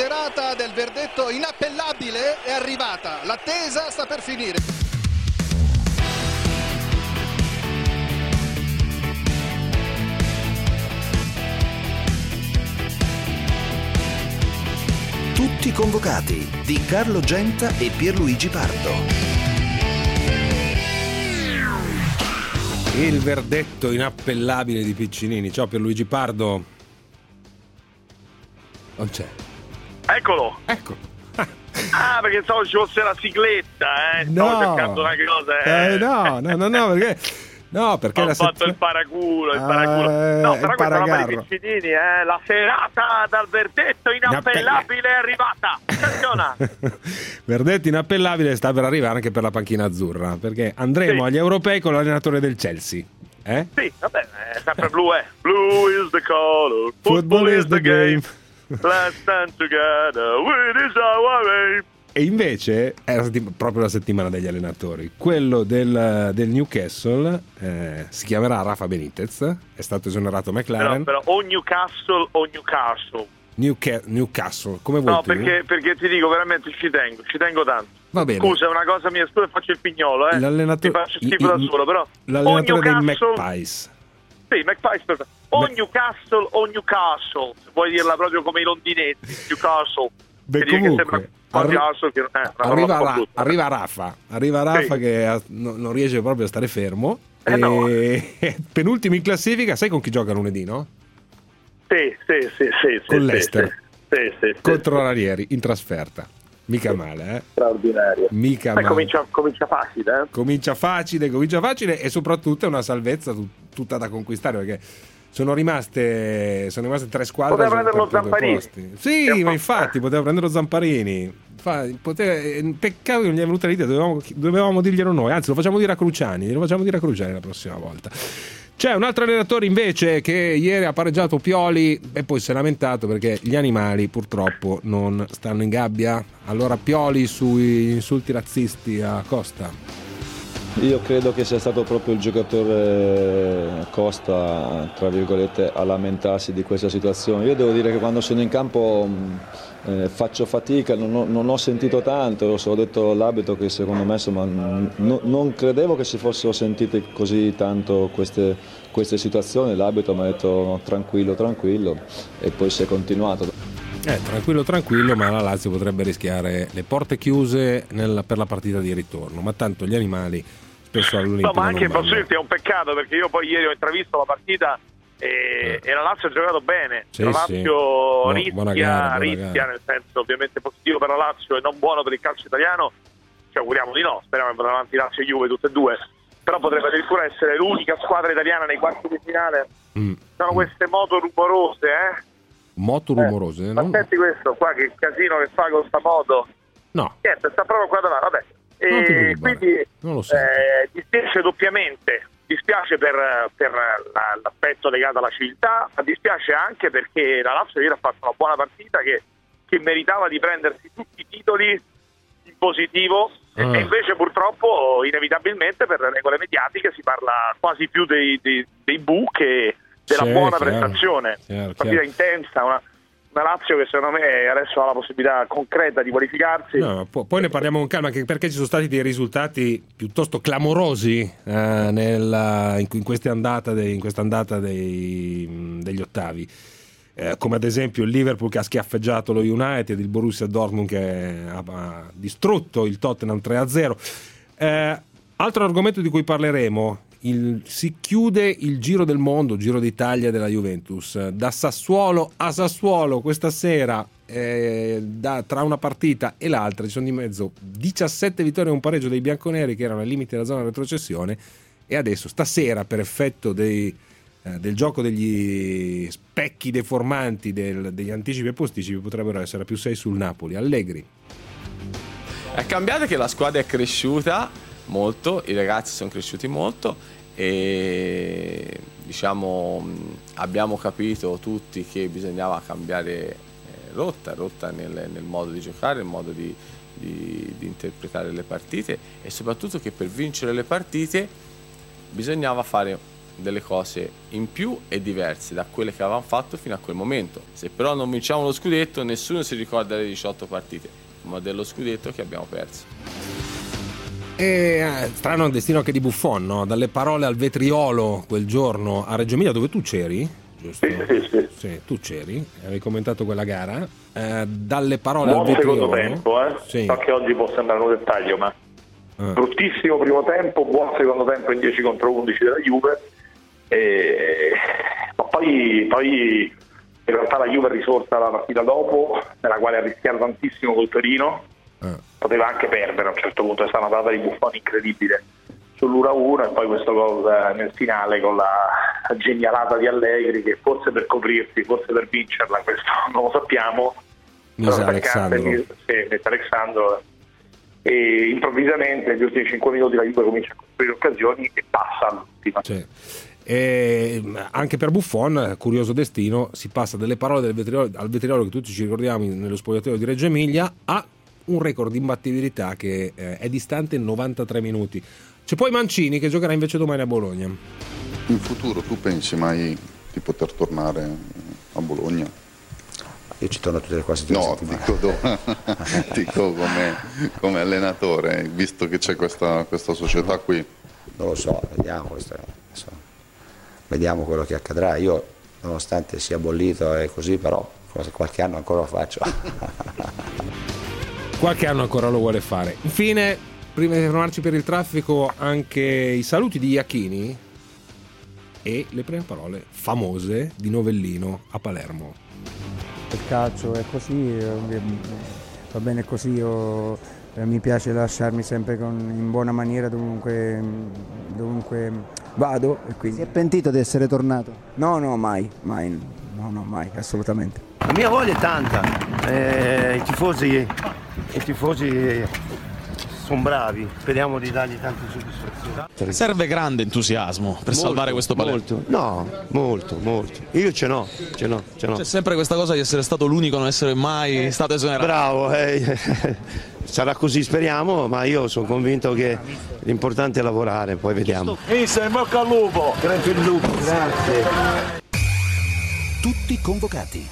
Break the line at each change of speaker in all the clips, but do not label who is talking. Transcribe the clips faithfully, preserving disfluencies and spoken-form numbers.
serata del verdetto inappellabile è arrivata, l'attesa sta per finire.
Tutti convocati di Carlo Genta e Pierluigi Pardo.
Il verdetto inappellabile di Piccinini. Ciao Pierluigi Pardo. Non c'è.
Eccolo.
Ecco.
Ah, perché pensavo ci fosse la sigletta, eh. Stavo
No.
cercando una cosa, eh.
Eh, no, no, no, no, perché no, perché
Ho
la
fatto
sett-
il paraculo, il
Ah,
paraculo.
eh,
No,
il
però questa roba
paragarro.
di Piccinini, eh, la serata dal verdetto inappellabile è arrivata. Attenzione.
Verdetto inappellabile sta per arrivare anche per la panchina azzurra, perché andremo
Sì.
agli europei con l'allenatore del Chelsea. Eh?
Sì, vabbè, è sempre blu, eh. Blue is the color,
Football is the game.
Let's stand together, it is our aim.
E invece è la settim- proprio la settimana degli allenatori. Quello del, del Newcastle eh, si chiamerà Rafa Benitez, è stato esonerato McLaren.
Però, però o Newcastle o Newcastle.
Newca- Newcastle, come vuoi
No,
tu?
perché, perché ti dico veramente ci tengo, ci tengo tanto.
Va bene.
Scusa, è una cosa mia, scusa, faccio il pignolo, eh.
L'allenatore,
Mi faccio schifo da
il-
solo, però.
l'allenatore
o
dei
Newcastle-
Magpies.
Sì, Magpies per- o
Beh.
Newcastle o Newcastle, se vuoi dirla proprio come i londinetti, Newcastle.
Beh,
Che dire che
comunque,
sembra
arri-
Newcastle, che non è una parola
arriva,
un po'
Ra-
brutta.
arriva Rafa, arriva Rafa
Sì.
che ha- no- non riesce proprio a stare fermo.
Eh,
e
no.
penultimo in classifica, sai con chi gioca lunedì, no?
Sì, sì, sì, sì, sì,
Con
sì,
l'Ester.
Sì, sì, sì, sì,
Contro
sì.
Ranieri in trasferta. Mica male, eh?
Straordinario.
Mica
Ma
male.
comincia, comincia facile, eh?
Comincia facile, comincia facile e soprattutto è una salvezza tu- tutta da conquistare, perché sono rimaste sono rimaste tre squadre
Poteva
per
prenderlo
per due
Zamparini.
posti. Sì,
Che
ma
fa-
infatti poteva prendere lo Zamparini. Fa- poteva- eh, peccato che non gli è venuta l'idea, dovevamo, dovevamo dirglielo noi, anzi lo facciamo dire a Cruciani, lo facciamo dire a Cruciani la prossima volta. C'è un altro allenatore invece che ieri ha pareggiato Pioli e poi si è lamentato perché gli animali purtroppo non stanno in gabbia. Allora Pioli sui insulti razzisti a Costa.
Io credo che sia stato proprio il giocatore Costa, tra virgolette, a lamentarsi di questa situazione. Io devo dire che quando sono in campo mh, eh, faccio fatica, non ho, non ho sentito tanto, ho detto all'arbitro che secondo me insomma, n- non credevo che si fossero sentite così tanto queste, queste situazioni. L'arbitro mi ha detto tranquillo, tranquillo e poi si è continuato.
Eh, tranquillo, tranquillo, ma la Lazio potrebbe rischiare le porte chiuse nel- per la partita di ritorno. Ma tanto gli animali spesso all'Olimpico.
No, ma anche
non
posso
vanno.
dirti è un peccato perché io poi ieri ho intravisto la partita e,
Eh.
e la Lazio ha giocato bene.
Sì,
la
sì.
Lazio
Buona-
rischia,
buona gara, buona
rischia
gara.
nel senso ovviamente positivo per la Lazio e non buono per il calcio italiano. Ci auguriamo di no, speriamo che vadano avanti Lazio e Juve tutte e due. Però potrebbe addirittura essere l'unica squadra italiana nei quarti di finale.
Mm.
Sono queste moto rumorose, eh?
Moto rumorose,
Eh,
no?
ma senti questo qua, che casino che fa con sta moto.
No,
Niente, sta proprio qua davanti, vabbè.
Non ti
E
preoccupare,
quindi
non lo sento.
eh, dispiace doppiamente, dispiace per, per la- l'aspetto legato alla civiltà, ma dispiace anche perché la Lazio ieri ha fatto una buona partita che, che meritava di prendersi tutti i titoli in positivo e-
Ah.
e invece purtroppo inevitabilmente per le regole mediatiche si parla quasi più dei, dei, dei bu che della
Sì,
buona
chiaro,
prestazione.
chiaro,
Partita
chiaro.
intensa, una, una Lazio che secondo me adesso ha la possibilità concreta di qualificarsi.
no, po- poi ne parliamo con calma, anche perché ci sono stati dei risultati piuttosto clamorosi eh, nella- in, in questa andata, dei, in questa andata dei, mh, degli ottavi. Eh, come ad esempio il Liverpool che ha schiaffeggiato lo United, il Borussia Dortmund che ha, ha distrutto il Tottenham tre a zero. Eh, altro argomento di cui parleremo, il- si chiude il Giro del Mondo, Giro d'Italia della Juventus, da Sassuolo a Sassuolo questa sera, eh, da- tra una partita e l'altra ci sono di mezzo diciassette vittorie e un pareggio dei bianconeri che erano ai limiti della zona retrocessione, e adesso stasera per effetto dei Eh, del gioco degli specchi deformanti, del, degli anticipi e posticipi, potrebbero essere a più sei sul Napoli. Allegri.
È cambiato che la squadra è cresciuta molto, i ragazzi sono cresciuti molto e diciamo mh, abbiamo capito tutti che bisognava cambiare eh, rotta, rotta nel, nel modo di giocare, nel modo di, di, di interpretare le partite e soprattutto che per vincere le partite bisognava fare delle cose in più e diverse da quelle che avevamo fatto fino a quel momento. Se però non vinciamo lo scudetto, nessuno si ricorda delle diciotto partite, ma dello scudetto che abbiamo perso.
E eh, strano destino anche di Buffon, no? Dalle parole al vetriolo quel giorno a Reggio Emilia, dove tu c'eri, giusto?
Sì, sì, sì.
Sì, tu c'eri, avevi commentato quella gara. Eh, dalle parole
Buon
al vetriolo.
secondo tempo, eh?
Sì.
So che oggi può sembrare un dettaglio, ma
Ah.
bruttissimo primo tempo, buon secondo tempo in dieci contro undici della Juve. E... ma poi, poi in realtà la Juve è risorta la partita dopo, nella quale ha rischiato tantissimo col Torino.
Ah.
Poteva anche perdere a un certo punto, è stata una data di Buffon incredibile sull'uno a uno, e poi questo gol nel finale con la genialata di Allegri, che forse per coprirsi, forse per vincerla, questo non lo sappiamo.
Misa Alexandro.
Sì, mette Alexandro, e improvvisamente negli ultimi cinque minuti la Juve comincia a costruire occasioni e passa all'ultima.
Sì. E anche per Buffon, curioso destino, si passa dalle parole del vetriolo, al vetriolo che tutti ci ricordiamo nello spogliatoio di Reggio Emilia, a un record di imbattibilità che eh, è distante novantatré minuti. C'è poi Mancini che giocherà invece domani a Bologna.
In futuro tu pensi mai di poter tornare a Bologna?
Io ci torno tutte le quasi tutte
No,
le settimane.
dico, dico come, come allenatore, visto che c'è questa, questa società qui.
Non lo so, vediamo, questo, adesso, vediamo quello che accadrà. Io, nonostante sia bollito e così, però qualche anno ancora lo faccio.
Qualche anno ancora lo vuole fare. Infine, prima di fermarci per il traffico, anche i saluti di Iachini e le prime parole famose di Novellino a Palermo.
Il calcio è così, va bene così, io, eh, mi piace lasciarmi sempre con, in buona maniera dovunque, dovunque vado. E quindi...
Si è pentito di essere tornato?
No, no, mai, mai, no, no, mai, assolutamente.
La mia voglia è tanta, eh, i tifosi, i tifosi sono bravi, speriamo di dargli tante soddisfazioni.
Serve grande entusiasmo per molto, salvare questo Palermo.
Molto, no, molto, molto. Io ce n'ho, ce n'ho, ce n'ho.
C'è sempre questa cosa di essere stato l'unico a non essere mai stato esonerato.
Bravo, eh, sarà così, speriamo, ma io sono convinto che l'importante è lavorare, poi vediamo.
Mister, in bocca al lupo!
Grazie al lupo, grazie.
Tutti convocati.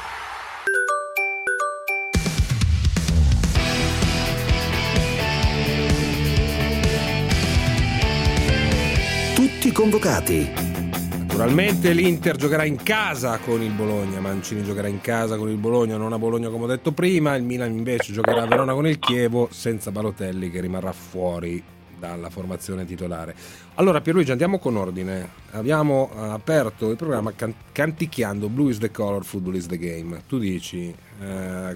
Tutti convocati.
Naturalmente l'Inter giocherà in casa con il Bologna, Mancini giocherà in casa con il Bologna, non a Bologna come ho detto prima, il Milan invece giocherà a Verona con il Chievo senza Balotelli che rimarrà fuori dalla formazione titolare. Allora Pierluigi, andiamo con ordine. Abbiamo aperto il programma can- canticchiando Blue is the color, football is the game. Tu dici eh,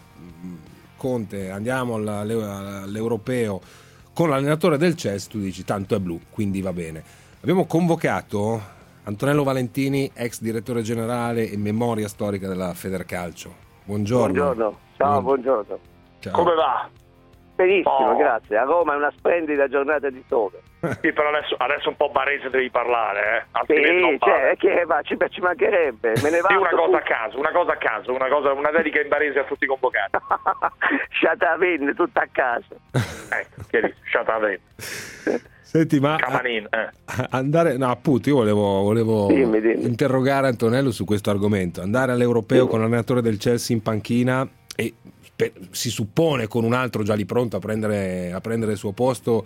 Conte, andiamo all'Europeo con l'allenatore del Chelsea, tu dici tanto è blu, quindi va bene. Abbiamo convocato Antonello Valentini, ex direttore generale e memoria storica della Federcalcio. Buongiorno.
Buongiorno, ciao, buongiorno.
Ciao.
Come va?
Benissimo,
Oh.
grazie. A Roma è una splendida giornata di sole.
Sì, però adesso, adesso un po' barese devi parlare, eh?
Sì,
Altrimenti non parli.
cioè, che va, ci, ci mancherebbe. Me ne
Sì, una
vado
cosa a
tu.
caso, una cosa a caso, una, cosa, una dedica in barese a tutti i convocati.
Sciatavin, tutta a casa.
Ecco, chiarissimo, Sciatavin.
Senti, ma
Camanin, eh.
andare, no, appunto, io volevo, volevo
Dimmi, dimmi.
interrogare Antonello su questo argomento. Andare all'Europeo con l'allenatore del Chelsea in panchina e pe- si suppone con un altro già lì pronto a prendere, a prendere il suo posto.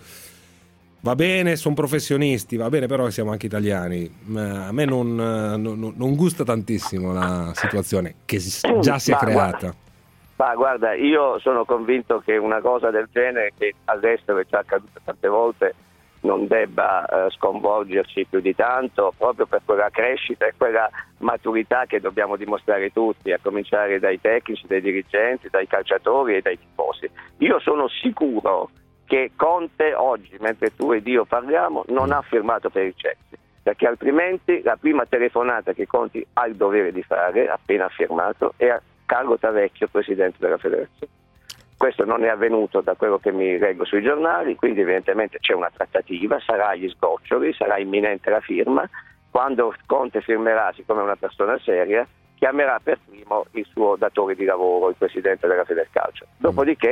Va bene, sono professionisti, va bene, però siamo anche italiani. Ma a me non, non, non gusta tantissimo la situazione che si- già si è
Ma
creata.
guarda, ma guarda, io sono convinto che una cosa del genere, che all'estero è già accaduta tante volte, non debba eh, sconvolgerci più di tanto, proprio per quella crescita e quella maturità che dobbiamo dimostrare tutti, a cominciare dai tecnici, dai dirigenti, dai calciatori e dai tifosi. Io sono sicuro che Conte oggi, mentre tu ed io parliamo, non ha firmato per il Chelsea, perché altrimenti la prima telefonata che Conte ha il dovere di fare, appena firmato, è a Carlo Tavecchio, presidente della federazione. Questo non è avvenuto da quello che mi leggo sui giornali, quindi evidentemente c'è una trattativa, sarà agli sgoccioli, sarà imminente la firma. Quando Conte firmerà, siccome è una persona seria, chiamerà per primo il suo datore di lavoro, il presidente della Federcalcio. Dopodiché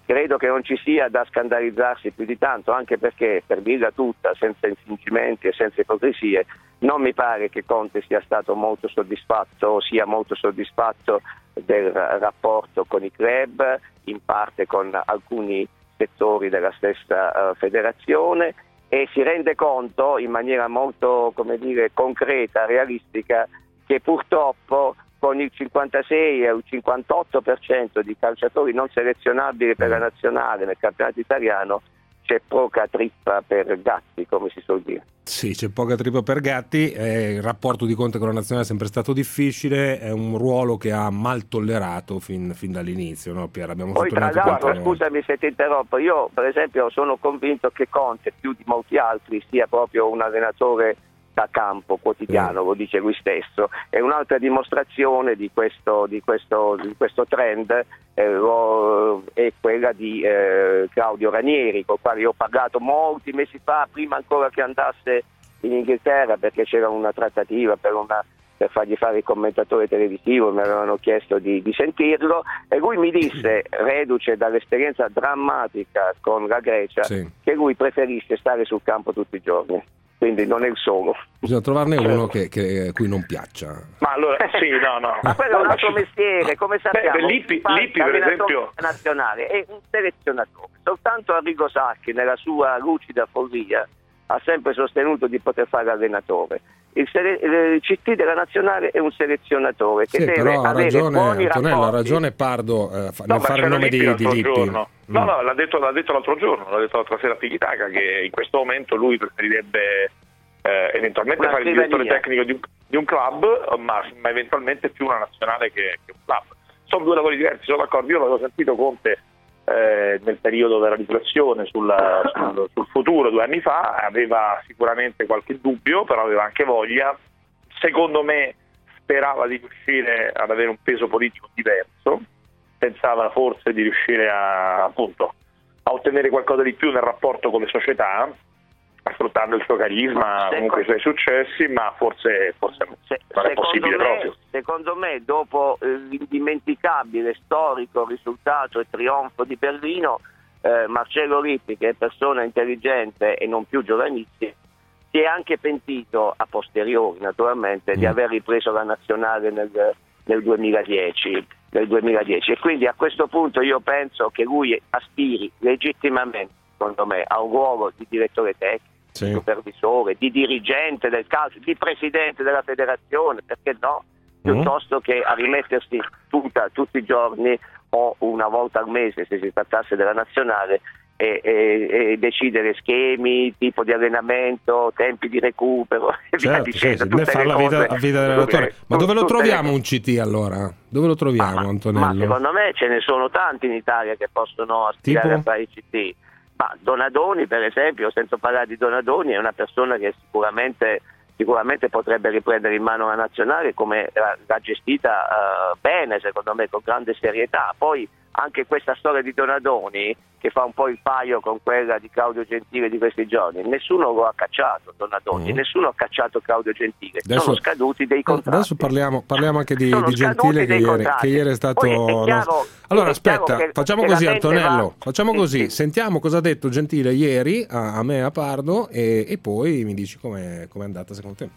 credo che non ci sia da scandalizzarsi più di tanto, anche perché, per dirla tutta, senza infingimenti e senza ipocrisie, non mi pare che Conte sia stato molto soddisfatto o sia molto soddisfatto del rapporto con i club, in parte con alcuni settori della stessa uh, federazione, e si rende conto in maniera molto, come dire, concreta, realistica, che purtroppo con il cinquantasei e il cinquantotto per cento di calciatori non selezionabili per la nazionale nel campionato italiano c'è poca trippa per gatti, come si suol dire.
Sì, c'è poca trippa per gatti, eh, il rapporto di Conte con la nazionale è sempre stato difficile, è un ruolo che ha mal tollerato fin, fin dall'inizio, no Pier? Abbiamo
Poi tra l'altro,
quanto...
scusami se ti interrompo, io per esempio sono convinto che Conte, più di molti altri, sia proprio un allenatore da campo quotidiano, mm. lo dice lui stesso. È un'altra dimostrazione di questo, di questo, di questo trend eh, lo, è quella di eh, Claudio Ranieri, con il quale io ho parlato molti mesi fa, prima ancora che andasse in Inghilterra, perché c'era una trattativa per, una, per fargli fare il commentatore televisivo, mi avevano chiesto di, di sentirlo, e lui mi disse, reduce dall'esperienza drammatica con la Grecia, sì. che lui preferisce stare sul campo tutti i giorni. Quindi non è il solo.
Bisogna trovarne uno che, che a cui non piaccia.
Ma allora, sì, no, no.
Ma quello è un altro mestiere, come sappiamo.
Beh, Lippi, Lippi per esempio,
nazionale è un selezionatore. Soltanto Arrigo Sacchi, nella sua lucida follia, ha sempre sostenuto di poter fare allenatore. Il, sele- il C T della nazionale è un selezionatore che
sì,
deve
però ha
avere
ragione,
buoni
Antonello,
rapporti.
ha ragione Pardo eh, fa-
no,
nel fare il nome di, di Lippi.
Giorno. No, mm. no, l'ha detto, l'ha detto l'altro giorno, l'ha detto l'altra sera a Tiki-Taka, che in questo momento lui preferirebbe eh, eventualmente fare il direttore tecnico di un, di un club, ma, ma eventualmente più una nazionale che, che un club. Sono due lavori diversi, sono d'accordo. Io l'avevo sentito Conte eh, nel periodo della riflessione sulla, sul, sul futuro due anni fa, aveva sicuramente qualche dubbio, però aveva anche voglia. Secondo me sperava di riuscire ad avere un peso politico diverso, pensava forse di riuscire a, appunto, a ottenere qualcosa di più nel rapporto con le società, sfruttando il suo carisma, secondo, comunque i suoi successi, ma forse, forse
se,
non è possibile
me,
proprio.
Secondo me, dopo eh, l'indimenticabile storico risultato e trionfo di Berlino, eh, Marcello Lippi, che è persona intelligente e non più giovanissima, si è anche pentito a posteriori, naturalmente, mm. di aver ripreso la nazionale nel, nel duemiladieci. Nel duemiladieci, e quindi a questo punto io penso che lui aspiri legittimamente, secondo me, a un ruolo di direttore tecnico, sì. di supervisore, di dirigente del calcio, di presidente della federazione, perché no? Piuttosto mm. che a rimettersi tutta, tutti i giorni o una volta al mese, se si trattasse della nazionale, e, e, e decidere schemi, tipo di allenamento, tempi di recupero e
certo,
via dicendo.
Sì, sì. Fare la vita, la vita dell'allenatore. Ma dove lo troviamo un C T allora? Dove lo troviamo,
ma,
Antonello?
Ma secondo me ce ne sono tanti in Italia che possono aspirare tipo? a fare i C T. Ma Donadoni, per esempio, senza parlare di Donadoni, è una persona che sicuramente sicuramente potrebbe riprendere in mano la nazionale, come l'ha gestita uh, bene, secondo me, con grande serietà. Poi anche questa storia di Donadoni, che fa un po' il paio con quella di Claudio Gentile di questi giorni, nessuno lo ha cacciato Donadoni, mm. nessuno ha cacciato Claudio Gentile, adesso, sono scaduti dei contratti.
Adesso parliamo, parliamo anche di, di Gentile che ieri, che ieri è stato... È chiaro, allora aspetta, che, facciamo che così Antonello, va... facciamo sì, così, sì. Sentiamo cosa ha detto Gentile ieri a, a me e a Pardo e, e poi mi dici com'è, com'è andata secondo te.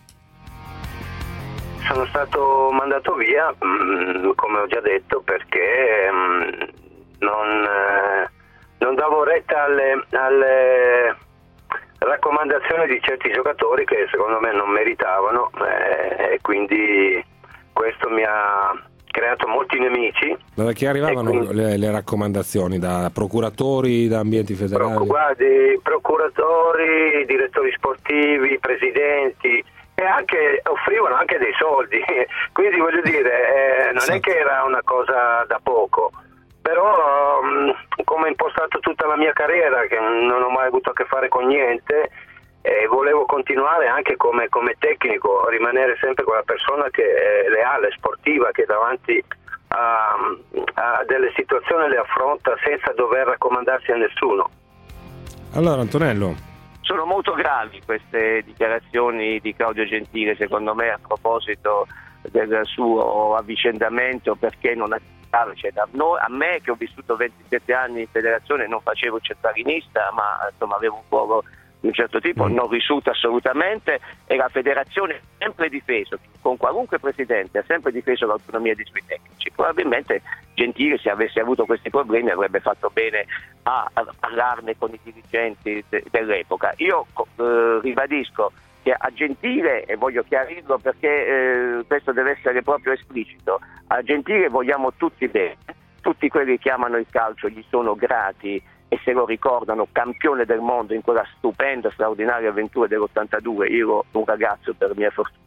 Sono stato mandato via, mh, come ho già detto, perché mh, non, eh, non davo retta alle, alle raccomandazioni di certi giocatori che secondo me non meritavano eh, e quindi questo mi ha creato molti nemici.
Da chi arrivavano quindi, le, le raccomandazioni? Da procuratori, da ambienti federali?
Proc- guardi, procuratori, direttori sportivi, presidenti, e anche offrivano anche dei soldi, quindi voglio dire eh, non sì. è che era una cosa da poco, però um, come ho impostato tutta la mia carriera, che non ho mai avuto a che fare con niente, eh, volevo continuare anche come, come tecnico, rimanere sempre quella persona che è leale, sportiva, che davanti a, a delle situazioni le affronta senza dover raccomandarsi a nessuno.
Allora Antonello,
sono molto gravi queste dichiarazioni di Claudio Gentile, secondo me, a proposito del suo avvicendamento, perché non ha chiaro, eccetera. Noi, a me che ho vissuto ventisette anni in federazione, non facevo centralinista, ma insomma avevo un ruolo di un certo tipo, non risulta assolutamente, e la federazione ha sempre difeso, con qualunque presidente ha sempre difeso l'autonomia dei suoi tecnici. Probabilmente Gentile, se avesse avuto questi problemi, avrebbe fatto bene a, a parlarne con i dirigenti de, dell'epoca. Io eh, ribadisco che a Gentile, e voglio chiarirlo perché eh, questo deve essere proprio esplicito, a Gentile vogliamo tutti bene, tutti quelli che amano il calcio gli sono grati e se lo ricordano campione del mondo in quella stupenda, straordinaria avventura dell'ottantadue. Io ero un ragazzo, per mia fortuna,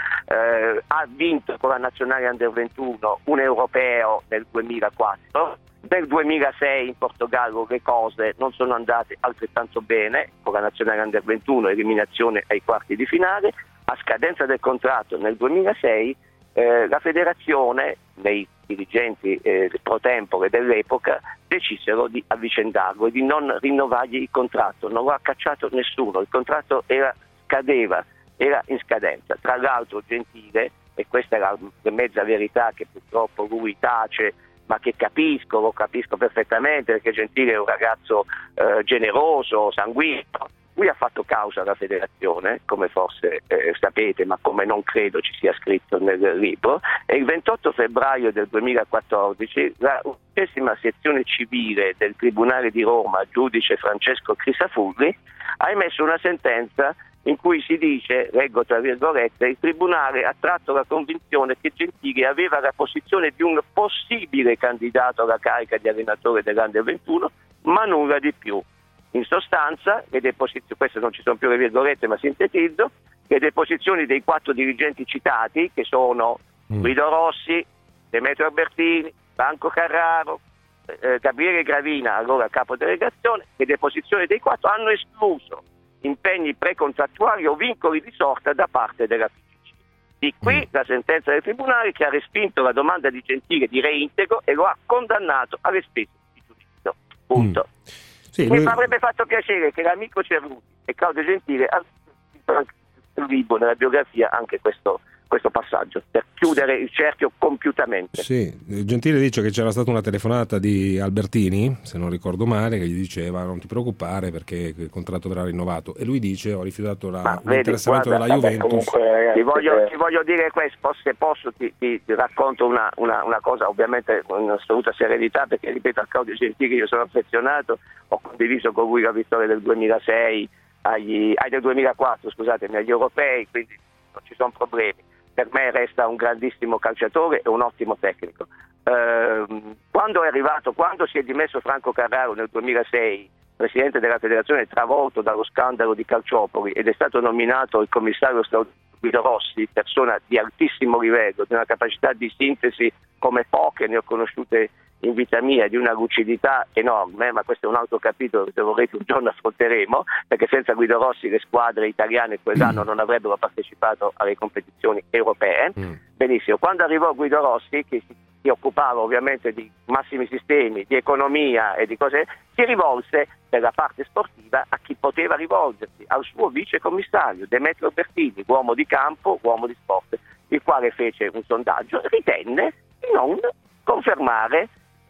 eh, ha vinto con la nazionale under ventuno un europeo nel duemilaquattro. Nel duemilasei in Portogallo le cose non sono andate altrettanto bene, con la nazionale under ventuno, eliminazione ai quarti di finale. A scadenza del contratto nel duemilasei eh, la federazione, nei dirigenti eh, pro tempore dell'epoca, decisero di avvicendarlo e di non rinnovargli il contratto. Non lo ha cacciato nessuno, il contratto era, scadeva, era in scadenza. Tra l'altro Gentile, e questa è la, la mezza verità che purtroppo lui tace, ma che capisco, lo capisco perfettamente, perché Gentile è un ragazzo eh, generoso, sanguigno. Lui ha fatto causa alla federazione, come forse eh, sapete, ma come non credo ci sia scritto nel libro, e il ventotto febbraio del duemilaquattordici la undicesima sezione civile del Tribunale di Roma, giudice Francesco Crisafulli, ha emesso una sentenza in cui si dice, leggo tra virgolette, il Tribunale ha tratto la convinzione che Gentile aveva la posizione di un possibile candidato alla carica di allenatore dell'Under ventuno, ma nulla di più. In sostanza, le deposizioni, queste non ci sono più le virgolette, ma sintetizzo, le deposizioni dei quattro dirigenti citati, che sono mm. Guido Rossi, Demetrio Albertini, Franco Carraro, eh, Gabriele Gravina, allora capodelegazione, le deposizioni dei quattro hanno escluso impegni precontrattuali o vincoli di sorta da parte della F I C. Di qui mm. la sentenza del Tribunale che ha respinto la domanda di Gentile di reintegro e lo ha condannato alle spese di giudizio. Punto. Mm. Sì, mi lui... avrebbe fatto piacere che l'amico Cerruti e Claudio Gentile avessero nel libro, nella biografia, anche questo, questo passaggio, per chiudere il cerchio compiutamente.
Sì, Gentile dice che c'era stata una telefonata di Albertini, se non ricordo male, che gli diceva non ti preoccupare perché il contratto verrà rinnovato, e lui dice ho rifiutato la, l'interessamento della Juventus.
Comunque, ti, voglio, ti voglio dire questo, se posso ti, ti, ti racconto una, una, una cosa, ovviamente con assoluta serenità, perché ripeto, a Claudio Gentile io sono affezionato, ho condiviso con lui la vittoria del duemilasei, agli, ah, del duemilaquattro, scusatemi, agli europei, quindi non ci sono problemi. Per me resta un grandissimo calciatore e un ottimo tecnico. Eh, quando è arrivato, quando si è dimesso Franco Carraro nel duemilasei, presidente della federazione, travolto dallo scandalo di Calciopoli, ed è stato nominato il commissario straordinario Guido Rossi, persona di altissimo livello, di una capacità di sintesi come poche ne ho conosciute in vita mia, di una lucidità enorme, ma questo è un altro capitolo che se vorrete un giorno affronteremo, perché senza Guido Rossi le squadre italiane quell'anno non avrebbero partecipato alle competizioni europee. Mm. Benissimo, quando arrivò Guido Rossi, che si, si occupava ovviamente di massimi sistemi, di economia e di cose, si rivolse per la parte sportiva a chi poteva rivolgersi, al suo vice commissario Demetrio Bertini, uomo di campo, uomo di sport, il quale fece un sondaggio e ritenne di non confermare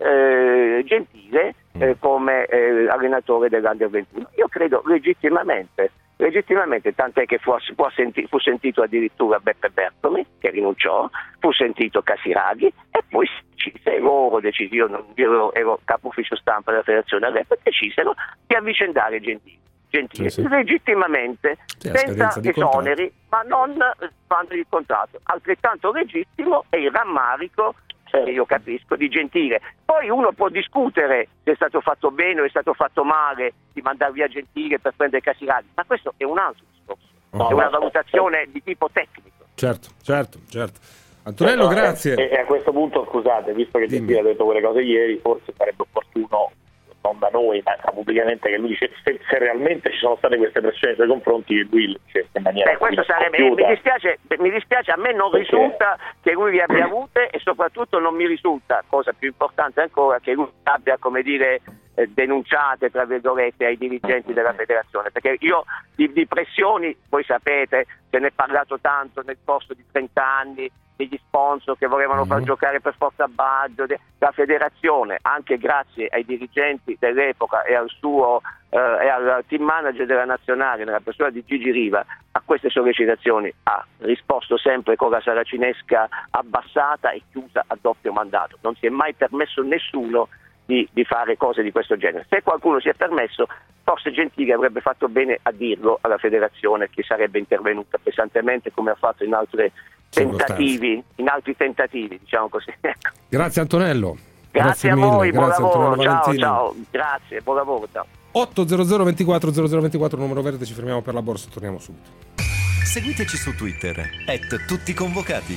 Eh, Gentile eh, come eh, allenatore dell'Under ventuno. Io credo legittimamente, legittimamente, tant'è che fu, fu, senti, fu sentito addirittura Beppe Bertomi, che rinunciò, fu sentito Casiraghi e poi se loro decisero, non, io ero capo ufficio stampa della federazione all'epoca, decisero di avvicendare Gentile, Gentile sì, sì. legittimamente, sì, senza esoneri, ma non quando il contratto. Altrettanto legittimo è il rammarico, io capisco, di Gentile. Poi uno può discutere se è stato fatto bene o è stato fatto male di mandare via Gentile per prendere Casiraghi, ma questo è un altro discorso, oh, è una valutazione di tipo tecnico.
Certo, certo, certo. Antonello, eh, grazie.
E, e a questo punto, scusate, visto che Gentile ha detto quelle cose ieri, forse sarebbe opportuno, non da noi, ma pubblicamente, che lui dice se, se realmente ci sono state queste pressioni nei suoi confronti, che lui dice in maniera
eh, questo sarebbe, mi dispiace, mi dispiace, a me non perché? risulta che lui li abbia avute, e soprattutto non mi risulta, cosa più importante ancora, che lui abbia, come dire, eh, denunciate, tra virgolette, ai dirigenti della federazione, perché io di, di pressioni, voi sapete, se ne è parlato tanto nel corso di trenta anni, degli sponsor che volevano far giocare per forza Baggio, la federazione, anche grazie ai dirigenti dell'epoca e al suo eh, e al team manager della nazionale, nella persona di Gigi Riva, a queste sollecitazioni ha risposto sempre con la saracinesca abbassata e chiusa a doppio mandato. Non si è mai permesso nessuno di, di fare cose di questo genere. Se qualcuno si è permesso, forse Gentile avrebbe fatto bene a dirlo alla federazione, che sarebbe intervenuta pesantemente come ha fatto in altre tentativi, in altri tentativi, diciamo così.
Grazie Antonello.
Grazie, grazie a voi, buon lavoro, ciao, ciao, grazie, buon lavoro, ciao.
ottocento ventiquattro zero zero ventiquattro numero verde, ci fermiamo per la borsa, torniamo subito.
Seguiteci su Twitter, at tutti convocati.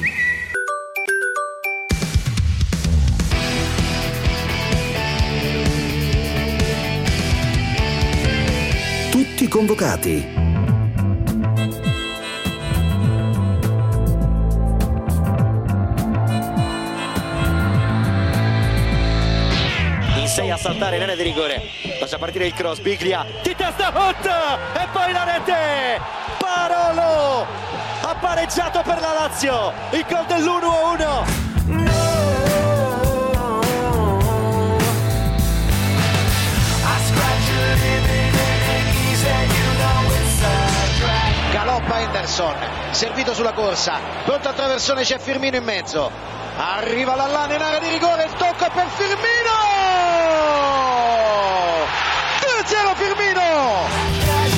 Tutti convocati.
sei a saltare in area di rigore, lascia partire il cross, Biglia di testa Hut e poi la rete. Parolo ha pareggiato per la Lazio, il gol dell'uno a uno.
Galoppa Henderson, servito sulla corsa, pronto al traversone, c'è Firmino in mezzo, arriva Lallana in area di rigore, il tocco per Firmino, due a zero Firmino.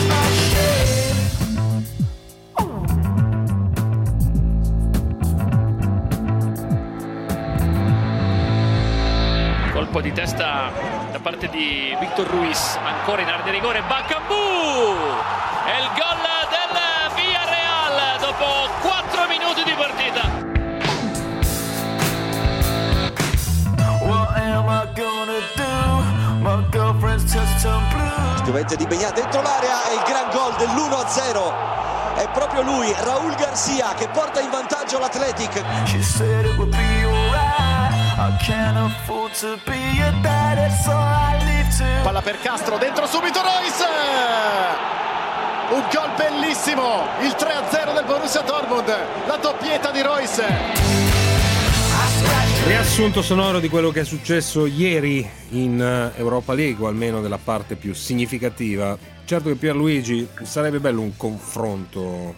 Colpo di testa da parte di Victor Ruiz, ancora in area di rigore, Bakambu, è il gol del Villarreal dopo quattro minuti di partita.
Giovente di Beñat dentro l'area e il gran gol dell'uno a zero. È proprio lui, Raúl García, che porta in vantaggio l'Athletic.
Palla per Castro, dentro subito Reus, un gol bellissimo, il tre a zero del Borussia Dortmund, la doppietta di Reus.
Riassunto sonoro di quello che è successo ieri in Europa League, o almeno della parte più significativa. Certo che Pierluigi, sarebbe bello un confronto,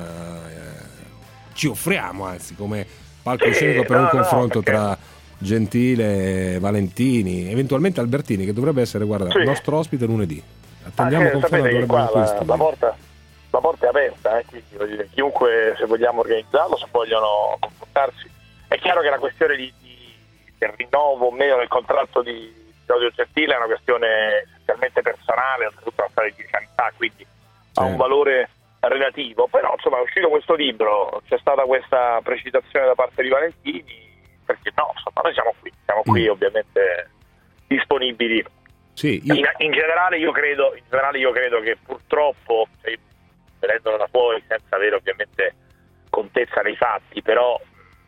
eh, ci offriamo anzi come palcoscenico per un no, confronto no, tra Gentile, Valentini, eventualmente Albertini, che dovrebbe essere, guarda, sì, nostro ospite lunedì. Attendiamo
ah,
con
sapete che qua la, la, porta, la porta è aperta, eh, quindi voglio dire, chiunque, se vogliamo organizzarlo, se vogliono confrontarsi. È chiaro che la questione di, di, del rinnovo o meno del contratto di Claudio Gentile è una questione essenzialmente personale, oltretutto una storia di dieci anni fa, quindi sì, ha un valore relativo, però insomma è uscito questo libro, c'è stata questa precipitazione da parte di Valentini, perché no, insomma noi siamo qui, siamo qui mm. ovviamente disponibili.
Sì, io...
in, in generale io credo, in generale io credo che purtroppo, cioè, vedendolo da fuori senza avere ovviamente contezza dei fatti, però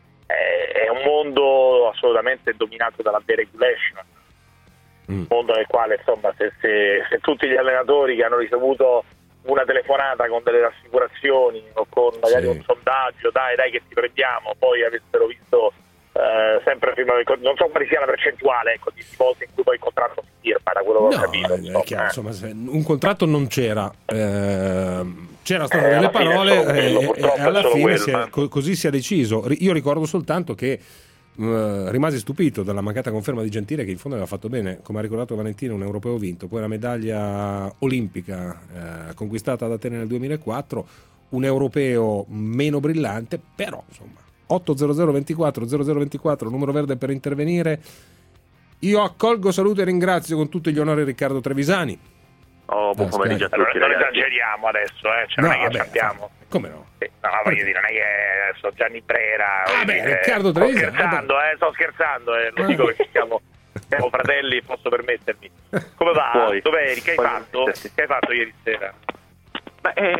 è un mondo assolutamente dominato dalla deregulation, mm. un mondo nel quale insomma se, se, se tutti gli allenatori che hanno ricevuto una telefonata con delle rassicurazioni o con magari sì, un sondaggio, dai dai che ti prendiamo, poi avessero visto eh, sempre prima del, non so quale sia la percentuale, ecco, di volte in cui poi il contratto si firma, da quello che ho
no,
capito,
è
insomma,
chiaro,
eh.
insomma, se un contratto non c'era, eh, c'era stato
eh,
delle parole
quello,
e, e alla fine
quello,
si è, co- così si è deciso. Io ricordo soltanto che uh, rimasi stupito dalla mancata conferma di Gentile, che in fondo aveva fatto bene, come ha ricordato Valentino, un europeo vinto, poi la medaglia olimpica eh, conquistata da Atene nel duemilaquattro, un europeo meno brillante, però insomma ottocento ventiquattro zero zero ventiquattro numero verde per intervenire. Io accolgo, saluto e ringrazio con tutti gli onori Riccardo Trevisani.
Oh, buon pomeriggio a tutti. Non esageriamo adesso, eh? Cioè,
no,
non è che
vabbè,
sappiamo.
Come no?
Eh, no, voglio dire, non è che adesso Gianni Brera.
Ah, beh,
dire,
Riccardo
sto
Trevisani.
scherzando, eh, sto scherzando, eh, lo dico perché siamo, siamo fratelli, posso permettermi. Come va? Poi, dove eri? Che hai fatto? Che hai fatto ieri sera?
Beh, eh,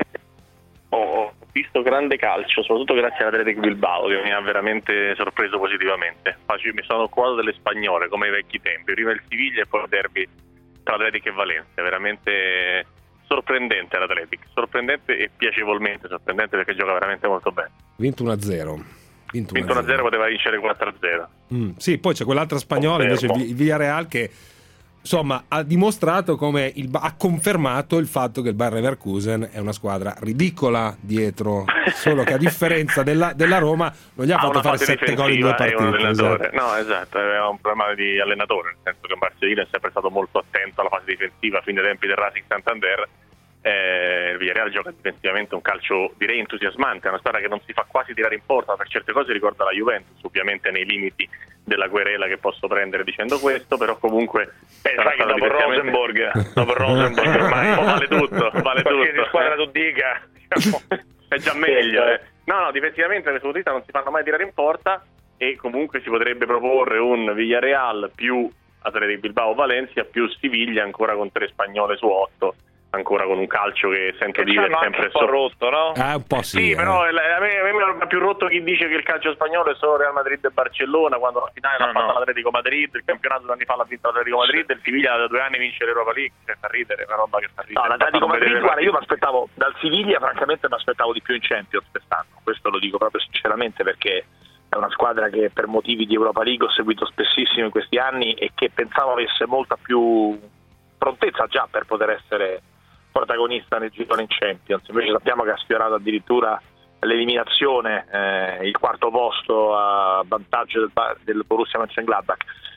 ho visto grande calcio, soprattutto grazie alla Athletic Bilbao, che mi ha veramente sorpreso positivamente. Mi sono occupato delle spagnole come ai vecchi tempi, prima il Siviglia e poi il derby tra Atletic e Valencia, veramente sorprendente l'Atletic, sorprendente e piacevolmente sorprendente, perché gioca veramente molto bene.
Vinto uno a zero.
Vinto uno a zero, poteva vincere quattro a zero.
Mm, sì, poi c'è quell'altra spagnola invece, il Villarreal, che insomma ha dimostrato come il, ha confermato il fatto che il Bayer Leverkusen è una squadra ridicola dietro, solo che a differenza della, della Roma non gli ha, ha fatto fare sette gol in due partite.
Esatto. No, esatto, aveva un problema di allenatore, nel senso che Marcelino è sempre stato molto attento alla fase difensiva fin dai tempi del Racing Santander. Eh, il Villarreal gioca difensivamente un calcio, direi, entusiasmante, è una squadra che non si fa quasi tirare in porta, per certe cose ricorda la Juventus, ovviamente nei limiti della querela che posso prendere dicendo questo, però comunque
eh, sai che dopo Rosenborg dopo Rosenborg ormai
vale tutto, vale
qualsiasi
tutto.
squadra tu dica, diciamo,
è già meglio, eh. no no difensivamente da questo punto di vista non si fanno mai tirare in porta, e comunque si potrebbe proporre un Villarreal più Athletic Bilbao Valencia più Siviglia, ancora con tre spagnole su otto, ancora con un calcio che sento
che
dire è sempre
un po' rotto, no?
Ah, un po' sì,
sì,
eh.
però a me, a me mi ha più rotto chi dice che il calcio spagnolo è solo Real Madrid e Barcellona, quando la finale
no,
l'ha fatta
no.
l'Atletico Madrid, il campionato due anni fa l'ha vinto l'Atletico Madrid, il Siviglia da due anni vince l'Europa League, cioè fa ridere, è una roba che fa ridere.
No, l'Atletico Madrid, guarda, io mi aspettavo dal Siviglia, francamente mi aspettavo di più in Champions quest'anno, questo lo dico proprio sinceramente, perché è una squadra che per motivi di Europa League ho seguito spessissimo in questi anni e che pensavo avesse molta più prontezza già per poter essere protagonista nel girone in Champions. Invece sappiamo che ha sfiorato addirittura l'eliminazione, eh, il quarto posto a vantaggio del, del Borussia Mönchengladbach.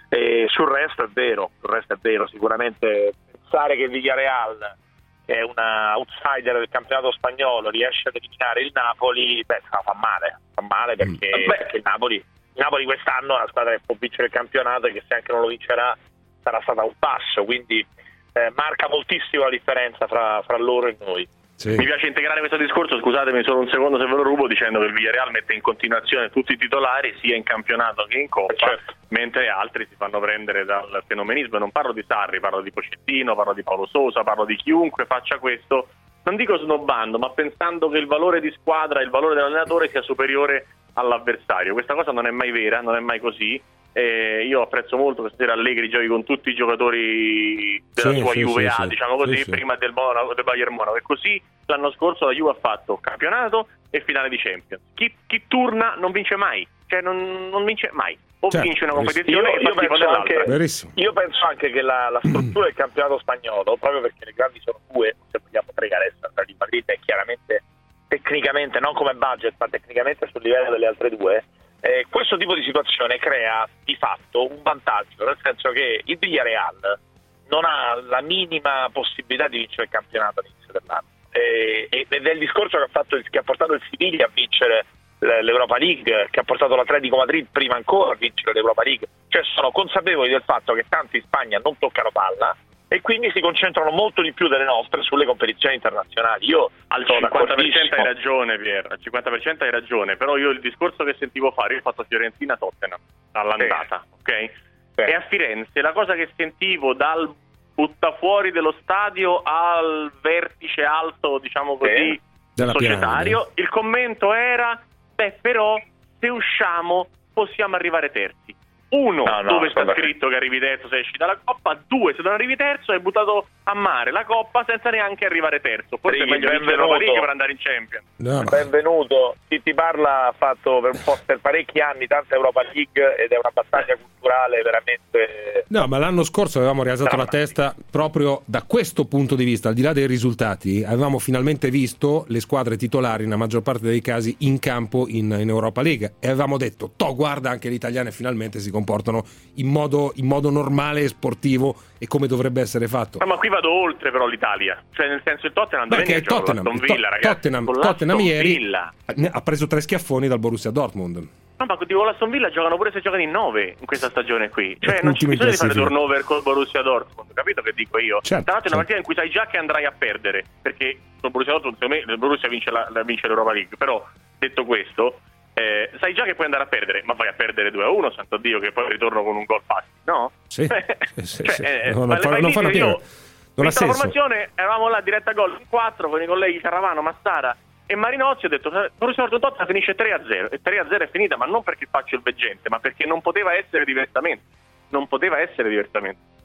E sul resto è vero, sul resto è vero, sicuramente pensare che il Villarreal, che è una outsider del campionato spagnolo, riesce ad eliminare il Napoli, beh, fa male, fa male perché, mm. perché il Napoli, il Napoli quest'anno è una squadra che può vincere il campionato e che se anche non lo vincerà sarà stata un passo, quindi Eh, marca moltissimo la differenza fra, fra loro e noi.
Sì.
Mi piace integrare questo discorso, scusatemi solo un secondo se ve lo rubo, dicendo che il Villarreal mette in continuazione tutti i titolari sia in campionato che in Coppa, certo, mentre altri si fanno prendere dal fenomenismo. Non parlo di Sarri, parlo di Pochettino, parlo di Paolo Sousa, parlo di chiunque faccia questo, non dico snobbando, ma pensando che il valore di squadra, il valore dell'allenatore sia superiore all'avversario. Questa cosa non è mai vera, non è mai così. Eh, io apprezzo molto questa sera Allegri giochi con tutti i giocatori della
sì,
sua
sì,
Juve
sì,
A,
sì,
diciamo così,
sì, sì.
prima del, Monaco, del Bayern Monaco, e così l'anno scorso la Juve ha fatto campionato e finale di Champions. Chi, chi turna non vince mai, cioè non, non vince mai, o
certo,
vince una competizione
io,
e
io,
fa schifo
penso
nell'altra.
anche, io penso anche che la, la struttura del campionato spagnolo, proprio perché le grandi sono due, se vogliamo tre adesso, tra il Madrid è chiaramente tecnicamente, non come budget, ma tecnicamente sul livello delle altre due. Eh, questo tipo di situazione crea di fatto un vantaggio, nel senso che il Villarreal non ha la minima possibilità di vincere il campionato all'inizio dell'anno, eh, ed è il discorso che ha, fatto il, che ha portato il Siviglia a vincere l'Europa League, che ha portato l'Atletico Madrid prima ancora a vincere l'Europa League, cioè sono consapevoli del fatto che tanti in Spagna non toccano palla e quindi si concentrano molto di più delle nostre sulle competizioni internazionali. Io
al cinquanta per cento hai ragione, Pier, al cinquanta per cento hai ragione, però io il discorso che sentivo fare, io ho fatto Fiorentina-Tottenham all'andata, sì. ok? Sì. E a Firenze la cosa che sentivo dal buttafuori dello stadio al vertice alto, diciamo così, sì, societario, il commento era: beh, però se usciamo possiamo arrivare terzi. Uno, no, no, dove sta scritto che arrivi terzo se esci dalla Coppa. Due, se non arrivi terzo hai buttato a mare la Coppa senza neanche arrivare terzo. Forse è meglio vincere l'Europa League per andare in Champions.
No, no.
Benvenuto. Chi ti parla ha fatto per, un po', per parecchi anni tanta Europa League ed è una battaglia culturale veramente...
No, ma l'anno scorso avevamo rialzato la testa proprio da questo punto di vista, al di là dei risultati. Avevamo finalmente visto le squadre titolari, nella maggior parte dei casi, in campo in, in Europa League, e avevamo detto: toh, guarda, anche le italiane finalmente si comportano in modo, in modo normale e sportivo e come dovrebbe essere fatto.
Ma, ma qui vado oltre però l'Italia, cioè nel senso il Tottenham deve
perché Tottenham,
Aston Villa, ragazzi,
Tottenham, Tottenham ieri ha preso tre schiaffoni dal Borussia Dortmund.
No, ma dico, l'Aston Villa giocano pure se giocano in nove in questa stagione qui, cioè non c'è bisogno di fare turnover col Borussia Dortmund, capito che dico io?
Certo,
tra l'altro è una
certo.
partita in cui sai già che andrai a perdere, perché col Borussia Dortmund secondo me il Borussia vince, la, vince l'Europa League, però detto questo eh, sai già che puoi andare a perdere, ma vai a perdere due a uno, santo Dio, che poi ritorno con un gol facile, no?
Sì, sì,
cioè,
sì.
Eh,
No, non, fa, non fanno pieno. Non ha senso.
La formazione eravamo là diretta gol in quattro con i colleghi Carravano, Massara e Marinozzi. Ho detto: Borussia Dortmund finisce tre a zero, e tre a zero è finita, ma non perché faccio il veggente, ma perché non poteva essere diversamente, non poteva essere diversamente.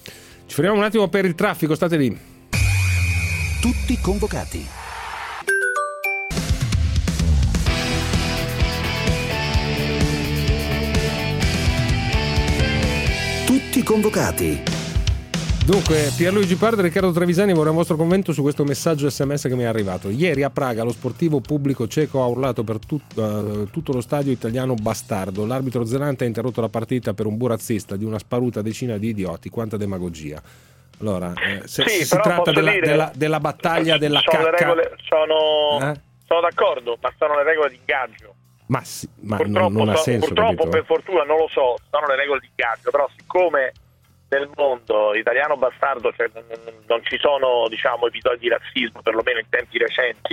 Ci fermiamo un attimo per il traffico, state lì.
Tutti convocati. Tutti convocati.
Dunque, Pierluigi Pardo e Riccardo Trevisani, vorrei un vostro commento su questo messaggio sms che mi è arrivato. Ieri a Praga lo sportivo pubblico ceco ha urlato per tut, uh, tutto lo stadio italiano bastardo. L'arbitro zelante ha interrotto la partita per un burazzista di una sparuta decina di idioti. Quanta demagogia. Allora, eh, se,
sì,
se si tratta della,
dire,
della, della battaglia della
sono
cacca...
Le regole, sono,
eh?
sono d'accordo, ma sono le regole di ingaggio.
Ma, sì, ma
purtroppo,
non, non ha
so,
senso,
purtroppo
capito?
per fortuna non lo so, sono le regole di ingaggio, però siccome nel mondo italiano bastardo cioè, non, non ci sono diciamo episodi di razzismo, perlomeno in tempi recenti,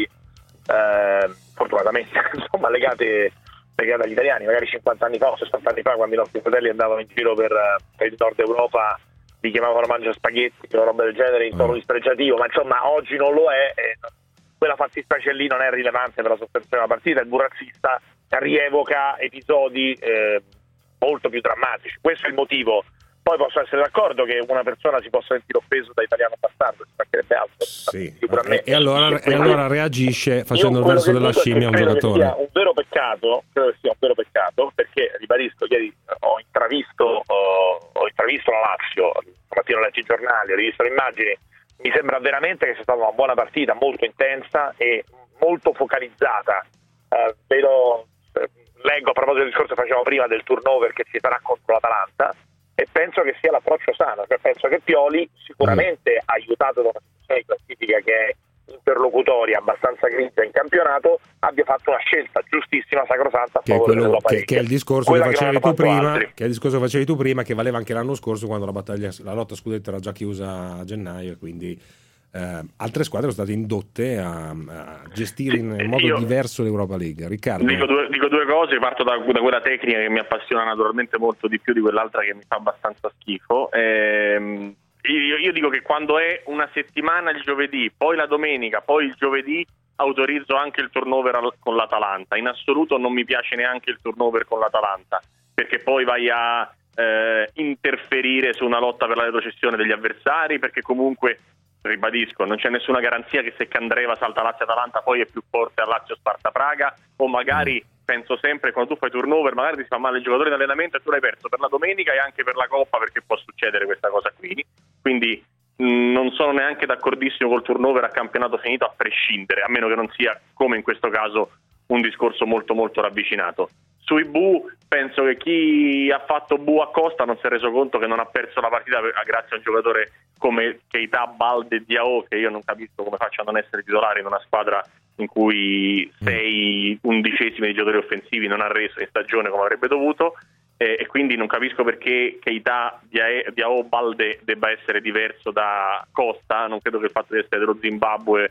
eh, fortunatamente insomma legate, legate agli italiani, magari cinquanta anni fa o sessanta anni fa, quando i nostri fratelli andavano in giro per, per il nord Europa, li chiamavano mangia spaghetti o roba del genere in tono dispregiativo, ma insomma oggi non lo è, e quella fattispecie lì non è rilevante per la sospensione della partita. Il burazzista rievoca episodi eh, molto più drammatici, questo è il motivo. Poi posso essere d'accordo che una persona si possa sentire offeso da italiano bastardo, ci mancherebbe altro.
Sì. E, e, allora, e allora reagisce facendo il verso della scimmia a un giocatore.
Sia un vero peccato, credo che sia un vero peccato, perché ribadisco, ieri ho intravisto, ho, ho intravisto la Lazio, stamattina ho letto i giornali, ho rivisto le immagini, mi sembra veramente che sia stata una buona partita, molto intensa e molto focalizzata. Eh, vedo, leggo a proposito del discorso che facevamo prima del turnover che si farà contro l'Atalanta, e penso che sia l'approccio sano, cioè penso che Pioli, sicuramente mm. aiutato da una situazione di classifica che è interlocutoria, abbastanza grigia in campionato, abbia fatto una scelta giustissima, sacrosanta a
che è,
favore
quello,
dell'Europa
che, che è il discorso che,
che
facevi tu prima,
altri.
che è il discorso che facevi tu prima, che valeva anche l'anno scorso quando la battaglia, la lotta scudetto era già chiusa a gennaio, e quindi eh, altre squadre sono state indotte a, a gestire in, in modo
Io
diverso l'Europa League. Riccardo,
dico due, dico due cose, parto da, da quella tecnica che mi appassiona naturalmente molto di più di quell'altra che mi fa abbastanza schifo. Ehm, io, io dico che quando è una settimana il giovedì, poi la domenica, poi il giovedì, autorizzo anche il turnover al, con l'Atalanta. In assoluto non mi piace neanche il turnover con l'Atalanta, perché poi vai a eh, interferire su una lotta per la retrocessione degli avversari, perché comunque, ribadisco, non c'è nessuna garanzia che se Candreva salta Lazio-Atalanta poi è più forte a Lazio-Sparta-Praga, o magari, penso sempre, quando tu fai turnover magari ti si fa male il giocatore in allenamento e tu l'hai perso per la domenica e anche per la Coppa, perché può succedere questa cosa qui. Quindi mh, non sono neanche d'accordissimo col turnover a campionato finito, a prescindere, a meno che non sia, come in questo caso, un discorso molto molto ravvicinato. Sui Bu, penso che chi ha fatto Bu a Costa non si è reso conto che non ha perso la partita grazie a un giocatore come Keita, Balde e Diao, che io non capisco come faccia a non essere titolare in una squadra in cui sei undicesimi di giocatori offensivi non ha reso in stagione come avrebbe dovuto, eh, e quindi non capisco perché Keita, Diao, Balde debba essere diverso da Costa. Non credo che il fatto di essere dello Zimbabwe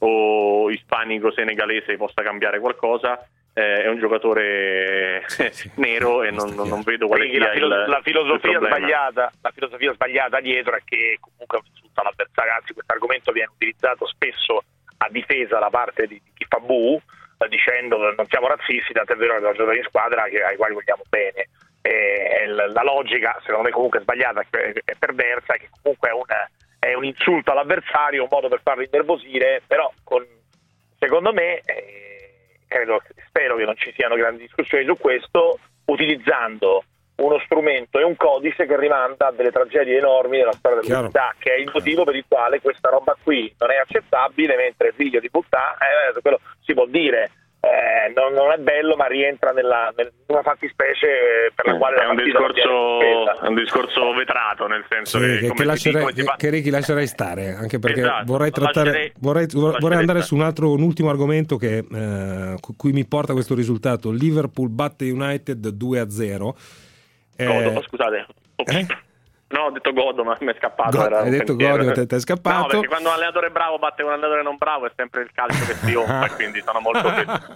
o ispanico-senegalese possa cambiare qualcosa. Eh, è un giocatore nero e non, non, non vedo quale sia
la, filo-
il,
la filosofia
il problema.
sbagliata la filosofia sbagliata dietro è che comunque insulta l'avversario, anzi questo argomento viene utilizzato spesso a difesa da parte di, di chi fa bu, eh, dicendo che non siamo razzisti, tant'è vero che sono giocatori in squadra che, ai quali vogliamo bene. E, la, la logica secondo me comunque è sbagliata, è, è perversa, che comunque è, una, è un insulto all'avversario, un modo per farlo innervosire, però con, secondo me eh, credo, spero che non ci siano grandi discussioni su questo, utilizzando uno strumento e un codice che rimanda a delle tragedie enormi della storia dell'umanità, che è il motivo per il quale questa roba qui non è accettabile, mentre il figlio di puttana, eh, quello si può dire, eh, non, non è bello, ma rientra nella, nella una fattispecie per la quale
è
la
un discorso
è
un discorso vetrato, nel senso
sì,
che,
che,
come
che, lascerei,
si,
che, che Ricky lascerei stare, anche perché
esatto,
vorrei trattare
lascerei,
vorrei, vorrei andare
stare.
su un altro un ultimo argomento che eh, cui mi porta questo risultato. Liverpool batte United due a zero. Eh,
Godo, scusate
eh?
No, ho detto godo, ma mi è scappato.
God,
era
hai detto godo, ti è scappato.
No, perché quando un allenatore bravo batte un allenatore non bravo è sempre il calcio che si rompe, quindi sono molto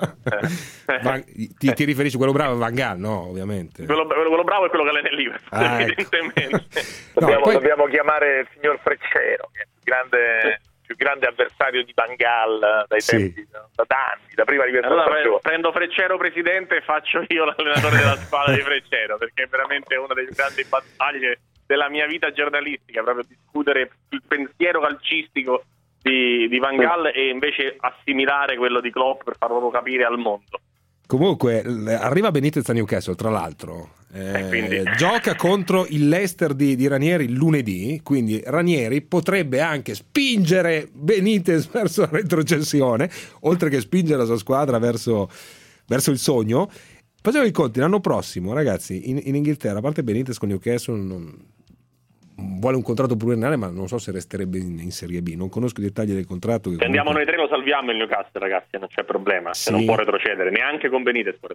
Van, ti, ti riferisci a quello bravo Van Gaal, no? Ovviamente.
Quello, quello bravo è quello che allena il Liverpool,
ah,
evidentemente.
No,
dobbiamo,
poi...
dobbiamo chiamare il signor Freccero, che è il più grande, più grande avversario di Van Gaal dai
sì.
tempi, da, da anni, da prima di questa
allora,
stagione.
prendo Freccero presidente e faccio io l'allenatore della squadra di Freccero, perché è veramente una delle grandi battaglie della mia vita giornalistica, proprio discutere il pensiero calcistico di, di Van Gaal e invece assimilare quello di Klopp per farlo capire al mondo.
Comunque arriva Benitez a Newcastle, tra l'altro eh,
quindi...
gioca contro il Leicester di, di Ranieri lunedì, quindi Ranieri potrebbe anche spingere Benitez verso la retrocessione, oltre che spingere la sua squadra verso, verso il sogno. Facciamo i conti, l'anno prossimo ragazzi in, in Inghilterra, a parte Benitez con Newcastle non... vuole un contratto pluriennale, ma non so se resterebbe in, in Serie B, non conosco i dettagli del contratto.
Se andiamo noi tre lo salviamo il Newcastle, ragazzi, non c'è problema, sì. Se non può retrocedere, neanche con Benitez può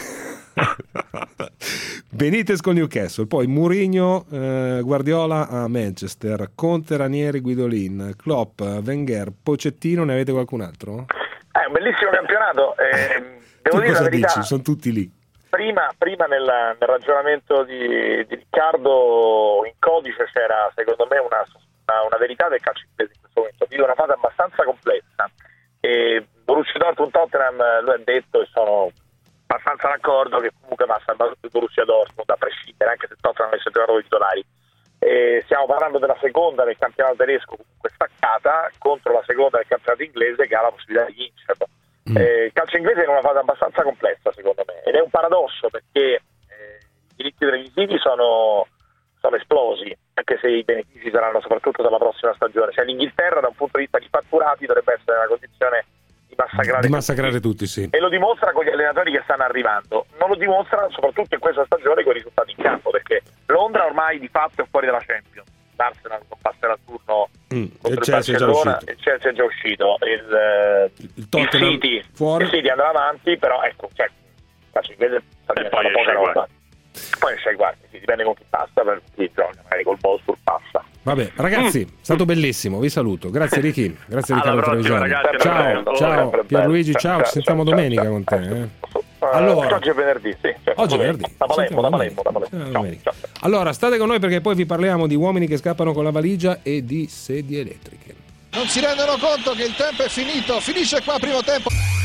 retrocedere.
Benitez con Newcastle, poi Mourinho, eh, Guardiola a Manchester, Conte, Ranieri, Guidolin, Klopp, Wenger, Pochettino, ne avete qualcun altro?
È un bellissimo campionato, eh, devo
tu
dire
cosa
la verità.
dici? Sono tutti lì.
Prima, prima nel, nel ragionamento di, di Riccardo in codice c'era secondo me una, una, una verità del calcio inglese in questo momento, vive una fase abbastanza complessa e Borussia Dortmund Tottenham lo ha detto e sono abbastanza d'accordo che comunque passa il Borussia Dortmund a prescindere, anche se Tottenham avesse giocato i titolari. E stiamo parlando della seconda del campionato tedesco comunque staccata contro la seconda del campionato inglese che ha la possibilità di vincerlo. Mm. Eh, il calcio inglese è in una fase abbastanza complessa secondo me ed è un paradosso perché eh, i diritti televisivi sono, sono esplosi, anche se i benefici saranno soprattutto dalla prossima stagione, cioè l'Inghilterra da un punto di vista di fatturati dovrebbe essere nella condizione di massacrare,
di massacrare tutti, tutti sì.
E lo dimostra con gli allenatori che stanno arrivando, non lo dimostra soprattutto in questa stagione con i risultati in campo, perché Londra ormai di fatto è fuori dalla Champions, l'Arsenal non passerà il turno
mm,
contro il Barcellona, il Chelsea è già uscito, il, il, il, il City fuori. Il City andrà avanti, però ecco, cioè, calcio inglese sta diventando poca roba. Poi esce ai quarti, sì, dipende con chi passa, per chi gioca, magari col Wolfsburg passa.
Vabbè, ragazzi, è stato bellissimo, vi saluto. Grazie Ricky, grazie Riccardo
Trevisani.
Ciao, ciao, Pierluigi, ciao, ci sentiamo domenica con te. Eh.
Allora, oggi è venerdì, sì. Cioè,
oggi è venerdì.
Da Palermo, da Palermo, da Palermo. Ciao, ciao.
Allora, state con noi perché poi vi parliamo di uomini che scappano con la valigia e di sedie elettriche.
Non si rendono conto che il tempo è finito, finisce qua primo tempo.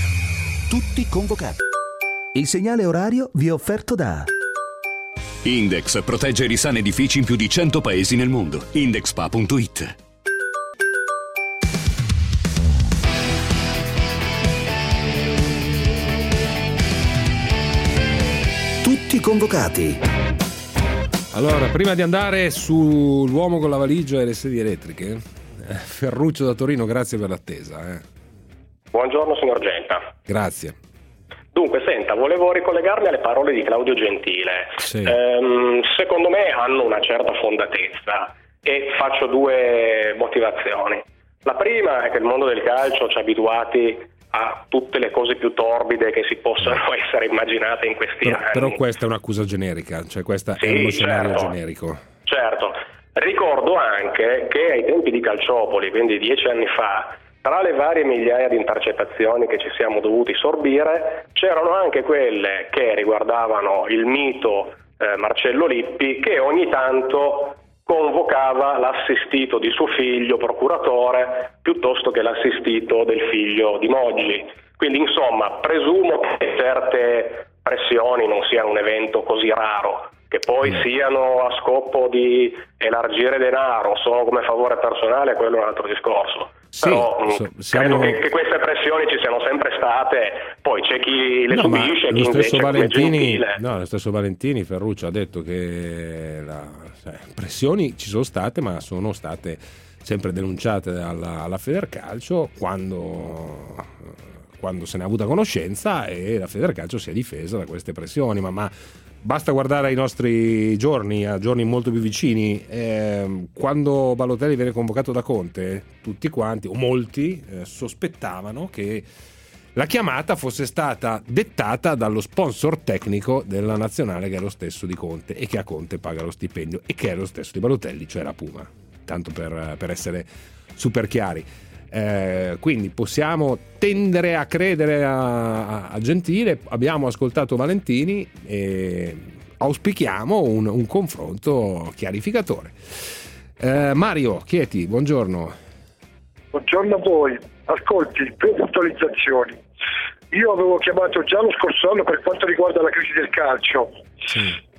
Tutti convocati. Il segnale orario vi è offerto da
Index protegge risane edifici in più di cento paesi nel mondo. Indexpa punto it.
Tutti convocati.
Allora, prima di andare sull'uomo con la valigia e le sedie elettriche, eh, Ferruccio da Torino, grazie per l'attesa. Eh.
Buongiorno signor Genta.
Grazie.
Dunque, senta, volevo ricollegarmi alle parole di Claudio Gentile.
Sì.
Ehm, secondo me hanno una certa fondatezza e faccio due motivazioni. La prima è che il mondo del calcio ci ha abituati a tutte le cose più torbide che si possano essere immaginate in questi
però,
anni.
Però questa è un'accusa generica, cioè questa
sì,
è uno scenario
certo,
generico.
Certo. Ricordo anche che ai tempi di Calciopoli, quindi dieci anni fa, tra le varie migliaia di intercettazioni che ci siamo dovuti sorbire, c'erano anche quelle che riguardavano il mito eh, Marcello Lippi, che ogni tanto convocava l'assistito di suo figlio, procuratore, piuttosto che l'assistito del figlio di Moggi. Quindi, insomma, presumo che certe pressioni non siano un evento così raro. Che poi siano a scopo di elargire denaro solo come favore personale, quello è un altro discorso.
Sì,
però
so, siamo...
credo che, che queste pressioni ci siano sempre state, poi c'è chi le
no,
subisce,
lo
chi
stesso
invece
Valentini,
è
no, lo stesso Valentini Ferruccio ha detto che la, cioè, pressioni ci sono state, ma sono state sempre denunciate alla, alla Federcalcio quando, quando se ne è avuta conoscenza, e la Federcalcio si è difesa da queste pressioni, ma, ma basta guardare ai nostri giorni, a giorni molto più vicini. Eh, quando Balotelli viene convocato da Conte, tutti quanti, o molti, eh, sospettavano che la chiamata fosse stata dettata dallo sponsor tecnico della nazionale, che è lo stesso di Conte e che a Conte paga lo stipendio, e che è lo stesso di Balotelli, cioè la Puma, tanto per, per essere super chiari. Eh, quindi possiamo tendere a credere a, a, a Gentile. Abbiamo ascoltato Valentini e auspichiamo un, un confronto chiarificatore. eh, Mario Chieti, buongiorno.
Buongiorno a voi. Ascolti, due puntualizzazioni. Io avevo chiamato già lo scorso anno per quanto riguarda la crisi del calcio, sì.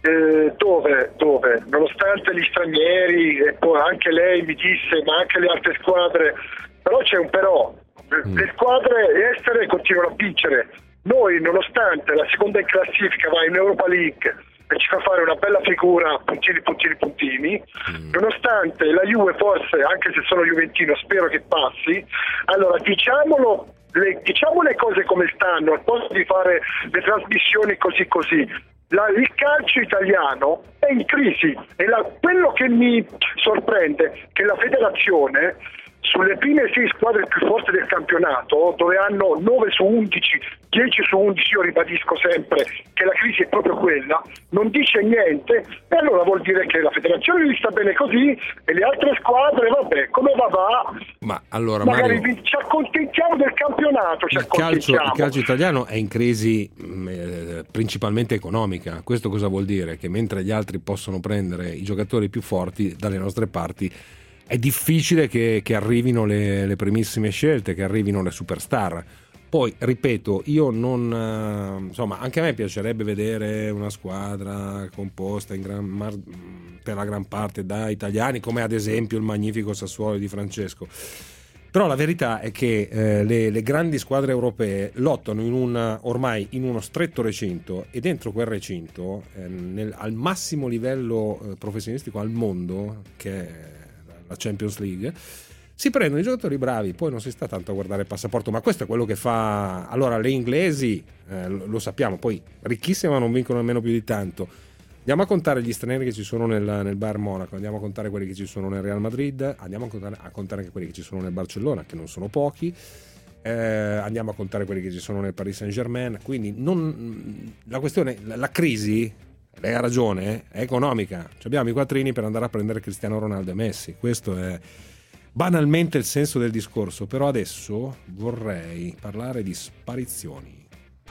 eh, dove, dove, nonostante gli stranieri, e poi anche lei mi disse, ma anche le altre squadre, però c'è un però, le squadre estere continuano a vincere, noi nonostante la seconda in classifica va in Europa League e ci fa fare una bella figura, puntini, puntini, puntini, mm. nonostante la Juve forse, anche se sono juventino, spero che passi, allora diciamolo, le, diciamo le cose come stanno, al posto di fare le trasmissioni così così. La, il calcio italiano è in crisi e la, quello che mi sorprende è che la federazione sulle prime sei squadre più forti del campionato, dove hanno nove su undici, dieci su undici, io ribadisco sempre che la crisi è proprio quella, non dice niente, e allora vuol dire che la federazione gli sta bene così e le altre squadre, vabbè, come va va,
ma allora
magari
Mario,
ci accontentiamo del campionato, ci
il calcio, il calcio italiano è in crisi mh, eh, principalmente economica. Questo cosa vuol dire? Che mentre gli altri possono prendere i giocatori più forti, dalle nostre parti è difficile che, che arrivino le, le primissime scelte, che arrivino le superstar. Poi, ripeto, io non... insomma, anche a me piacerebbe vedere una squadra composta in gran mar, per la gran parte da italiani, come ad esempio il magnifico Sassuolo di Francesco. Però la verità è che eh, le, le grandi squadre europee lottano in una, ormai in uno stretto recinto, e dentro quel recinto, eh, nel, al massimo livello eh, professionistico al mondo, che è la Champions League, si prendono i giocatori bravi, poi non si sta tanto a guardare il passaporto, ma questo è quello che fa. Allora, le inglesi eh, lo, lo sappiamo, poi ricchissime ma non vincono nemmeno più di tanto. Andiamo a contare gli stranieri che ci sono nel, nel Bayern Monaco, andiamo a contare quelli che ci sono nel Real Madrid, andiamo a contare, a contare anche quelli che ci sono nel Barcellona, che non sono pochi, eh, andiamo a contare quelli che ci sono nel Paris Saint-Germain. Quindi non, la questione, la, la crisi, lei ha ragione, è economica. Abbiamo i quattrini per andare a prendere Cristiano Ronaldo e Messi. Questo è banalmente il senso del discorso. Però adesso vorrei parlare di sparizioni.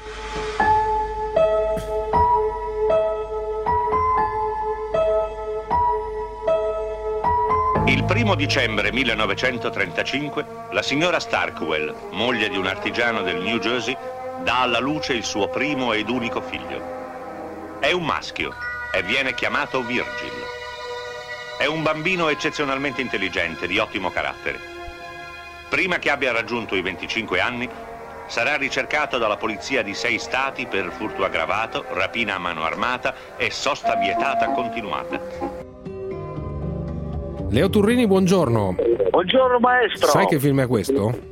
Il primo dicembre millenovecentotrentacinque la signora Starkwell, moglie di un artigiano del New Jersey, dà alla luce il suo primo ed unico figlio. È un maschio e viene chiamato Virgil. È un bambino eccezionalmente intelligente, di ottimo carattere. Prima che abbia raggiunto i venticinque anni, sarà ricercato dalla polizia di sei stati per furto aggravato, rapina a mano armata e sosta vietata continuata.
Leo Turrini, buongiorno.
Buongiorno maestro.
Sai che film è questo?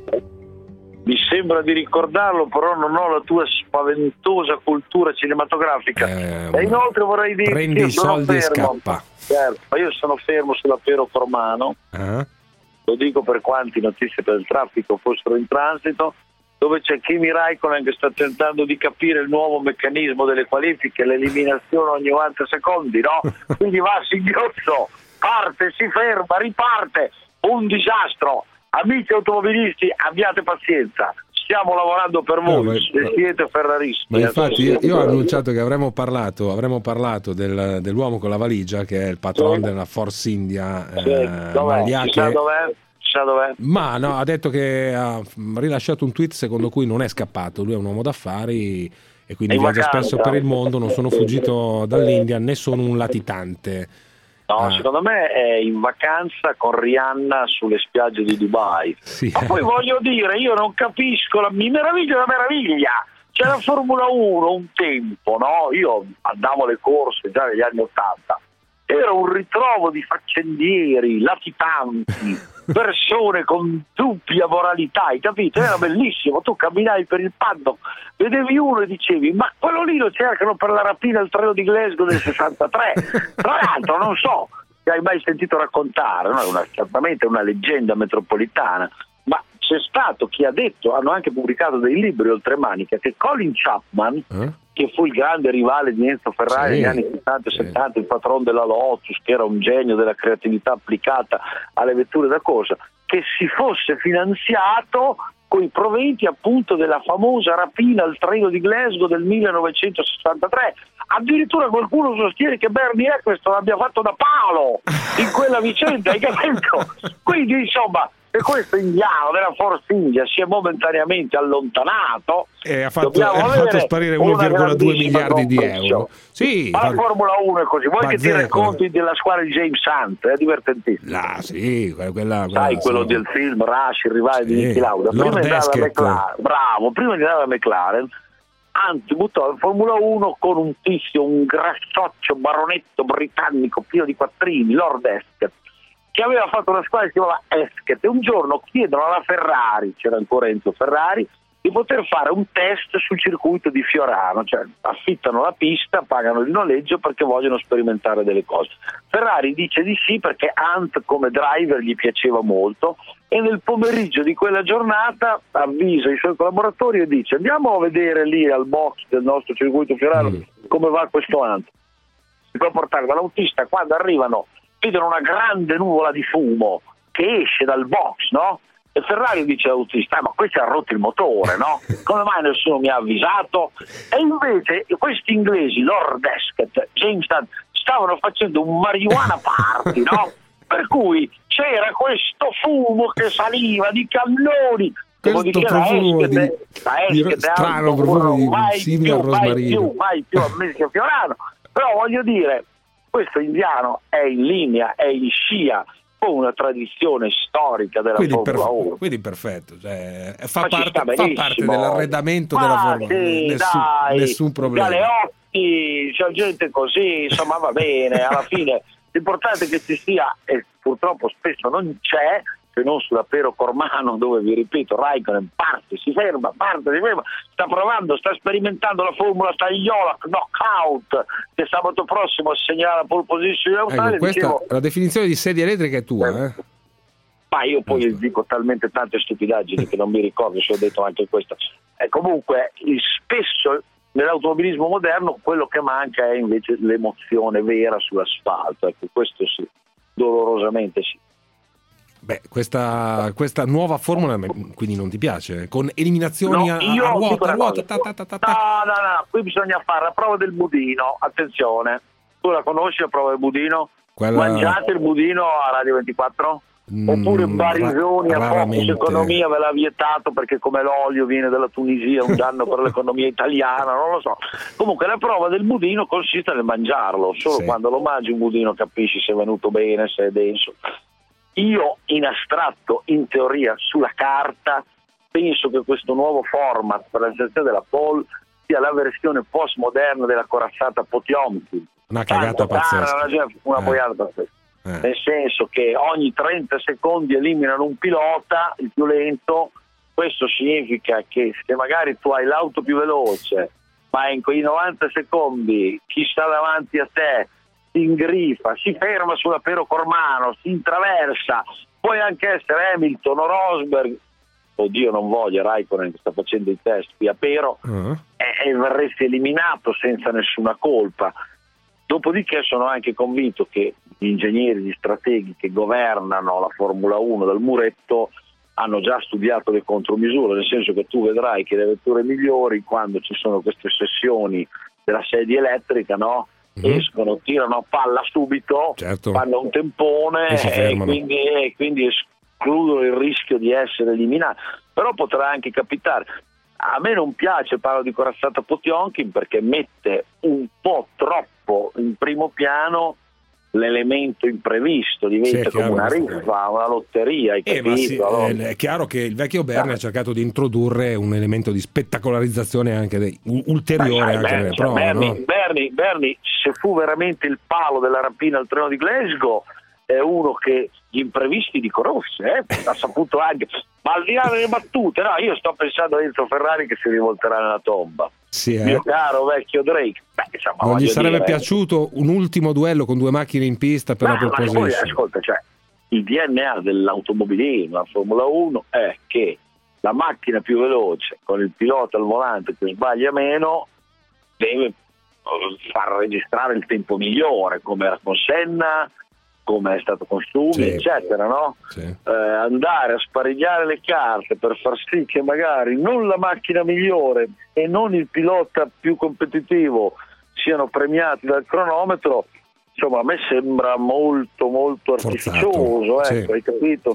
Mi sembra di ricordarlo, però non ho la tua spaventosa cultura cinematografica. Eh, e inoltre vorrei dire
prendi
che io
i
sono
soldi
fermo.
e scappa.
Certo, ma io sono fermo sulla Piero Formano.
Ah.
Lo dico per quanti notizie per il traffico fossero in transito, dove c'è Kimi Raikkonen che sta tentando di capire il nuovo meccanismo delle qualifiche, l'eliminazione ogni novanta secondi, no? Quindi va a singhiozzo, parte, si ferma, riparte, un disastro. Amici automobilisti, abbiate pazienza, stiamo lavorando per voi, no, ma, se siete ferraristi.
Ma infatti io, io ho annunciato che avremmo parlato, avremmo parlato del, dell'uomo con la valigia, che è il patron sì. della Force India,
sì.
eh,
dov'è? Ci sa dov'è? Ci sa dov'è?
Ma no, ha detto che ha rilasciato un tweet secondo cui non è scappato, lui è un uomo d'affari e quindi viaggia spesso per il mondo, non sono fuggito dall'India né sono un latitante.
No,
ah.
secondo me è in vacanza con Rihanna sulle spiagge di Dubai.
Sì.
Ma poi voglio dire, io non capisco, la, mi meraviglia la meraviglia. C'è la Formula uno un tempo, no? Io andavo alle corse già negli anni Ottanta. Era un ritrovo di faccendieri, latitanti, persone con dubbia moralità, hai capito? Era bellissimo, tu camminavi per il paddock, vedevi uno e dicevi ma quello lì lo cercano per la rapina al treno di Glasgow del sessantatré. Tra l'altro non so se hai mai sentito raccontare, no? È una, certamente una leggenda metropolitana, ma c'è stato chi ha detto, hanno anche pubblicato dei libri oltremanica, che Colin Chapman, eh? che fu il grande rivale di Enzo Ferrari sì, negli anni settanta e sì. settanta, il patron della Lotus, che era un genio della creatività applicata alle vetture da corsa, che si fosse finanziato con i proventi appunto della famosa rapina al treno di Glasgow del millenovecentosessantatré. Addirittura qualcuno sostiene che Bernie Eccleston abbia fatto da palo in quella vicenda, hai capito? Quindi insomma se questo indiano della Force India si è momentaneamente allontanato
e ha fatto, ha fatto sparire uno virgola due miliardi di euro. Sì,
ma la Formula uno è così. Vuoi che ti racconti della squadra di James Hunt? È divertentissimo.
Ah, sì, quella, quella,
sai, quello
sì.
del film Rush, il rivale sì. di Niki Lauda. Prima di andare alla McLaren, bravo, prima di andare alla McLaren, anzi buttò in Formula uno con un tizio, un grassoccio baronetto britannico pieno di quattrini, Lord Esket, che aveva fatto una squadra che si chiamava Esket, e un giorno chiedono alla Ferrari, c'era ancora Enzo Ferrari, di poter fare un test sul circuito di Fiorano, cioè affittano la pista, pagano il noleggio perché vogliono sperimentare delle cose. Ferrari dice di sì perché Hunt come driver gli piaceva molto, e nel pomeriggio di quella giornata avvisa i suoi collaboratori e dice: andiamo a vedere lì al box del nostro circuito Fiorano mm. come va questo Hunt. Si può portare dall'autista, quando arrivano vedono una grande nuvola di fumo che esce dal box, no? E Ferrari dice all'autista: ah, ma questo ha rotto il motore, no? Come mai nessuno mi ha avvisato? E invece questi inglesi, Lord Esket, James Hunt, stavano facendo un marijuana party, no? Per cui c'era questo fumo che saliva di cannoni.
Questo profumo di, di strano profumo di simile al rosmarino.
Mai più, mai più a Messia Fiorano. Però voglio dire, questo indiano è in linea, è in scia con una tradizione storica della
quindi
Formula
perf-
uno.
Quindi perfetto, cioè, fa, parte, fa parte dell'arredamento ma della Formula uno,
sì,
nessun,
dai,
nessun problema.
Galeotti, c'è gente così, insomma va bene, alla fine l'importante è che ci sia, e purtroppo spesso non c'è, se non sulla Pero Cormano, dove vi ripeto Raikkonen parte, si ferma, parte, si ferma, sta provando, sta sperimentando la formula tagliola knockout, che sabato prossimo assegnerà la pole position in Australia.
Ecco, questa,
dicevo,
la definizione di sedia elettrica è tua, eh?
ma io poi dico talmente tante stupidaggini che non mi ricordo se ho detto anche questa. E comunque spesso nell'automobilismo moderno quello che manca è invece l'emozione vera sull'asfalto, ecco, questo sì, dolorosamente sì.
Beh, questa, questa nuova formula quindi non ti piace? Con eliminazioni
no,
a,
io
a ruota, a ruota
ta, ta, ta, ta, ta. No, no, no, qui bisogna fare la prova del budino, attenzione, tu la conosci la prova del budino?
Quella...
Mangiate il budino a Radio ventiquattro? Mm, Oppure Barisoni
ra-
a Focus Economia ve l'ha vietato perché come l'olio viene dalla Tunisia, un danno per l'economia italiana, non lo so. Comunque la prova del budino consiste nel mangiarlo, solo sì. Quando lo mangi un budino capisci se è venuto bene, se è denso. Io in astratto, in teoria, sulla carta, penso che questo nuovo format per la selezione della pole sia la versione postmoderna della corazzata Potiomkin.
Una cagata pazzesca.
Una
eh.
boiata pazzesca.
Eh.
Nel senso che ogni trenta secondi eliminano un pilota, il più lento. Questo significa che se magari tu hai l'auto più veloce, ma in quei novanta secondi chi sta davanti a te si ingrifa, si ferma sulla Pero Cormano, si intraversa, puoi anche essere Hamilton o Rosberg, oddio non voglio, Raikkonen che sta facendo i test qui a Pero, uh-huh. e, e verresti eliminato senza nessuna colpa. Dopodiché sono anche convinto che gli ingegneri, gli strateghi che governano la Formula uno dal muretto hanno già studiato le contromisure, nel senso che tu vedrai che le vetture migliori, quando ci sono queste sessioni della sedia elettrica, no? Mm-hmm. Escono, tirano a palla subito,
certo.
Fanno un tempone e, e, quindi, e quindi escludono il rischio di essere eliminati. Però potrà anche capitare. A me non piace, parlo di corazzata Potiomkin, perché mette un po' troppo in primo piano l'elemento imprevisto, diventa
sì,
come una riffa, una lotteria, hai
eh,
capito?
Sì,
allora...
è chiaro che il vecchio Bernie ah. ha cercato di introdurre un elemento di spettacolarizzazione anche dei, ulteriore
Beh,
anche
Bernie,
nelle
cioè,
prove,
Bernie,
no?
Bernie, Bernie, se fu veramente il palo della rapina al treno di Glasgow, è uno che gli imprevisti li conosce, eh? Ha saputo anche, ma al di là delle battute, no, io sto pensando a Enzo Ferrari che si rivolterà nella tomba.
Sì, eh?
Mio caro vecchio Drake. Beh, insomma,
non gli sarebbe
dire,
piaciuto un ultimo duello con due macchine in pista per
no,
la pole
ma
position?
poi, ascolta, cioè, il D N A dell'automobilismo, la Formula uno, è che la macchina più veloce con il pilota al volante che sbaglia meno deve far registrare il tempo migliore, come era con Senna, come è stato con Stumi, sì. eccetera, no?
Sì.
Eh, andare a sparigliare le carte per far sì che magari non la macchina migliore e non il pilota più competitivo siano premiati dal cronometro, insomma a me sembra molto molto artificioso,
Forzato.
ecco,
sì.
hai capito?
Sì.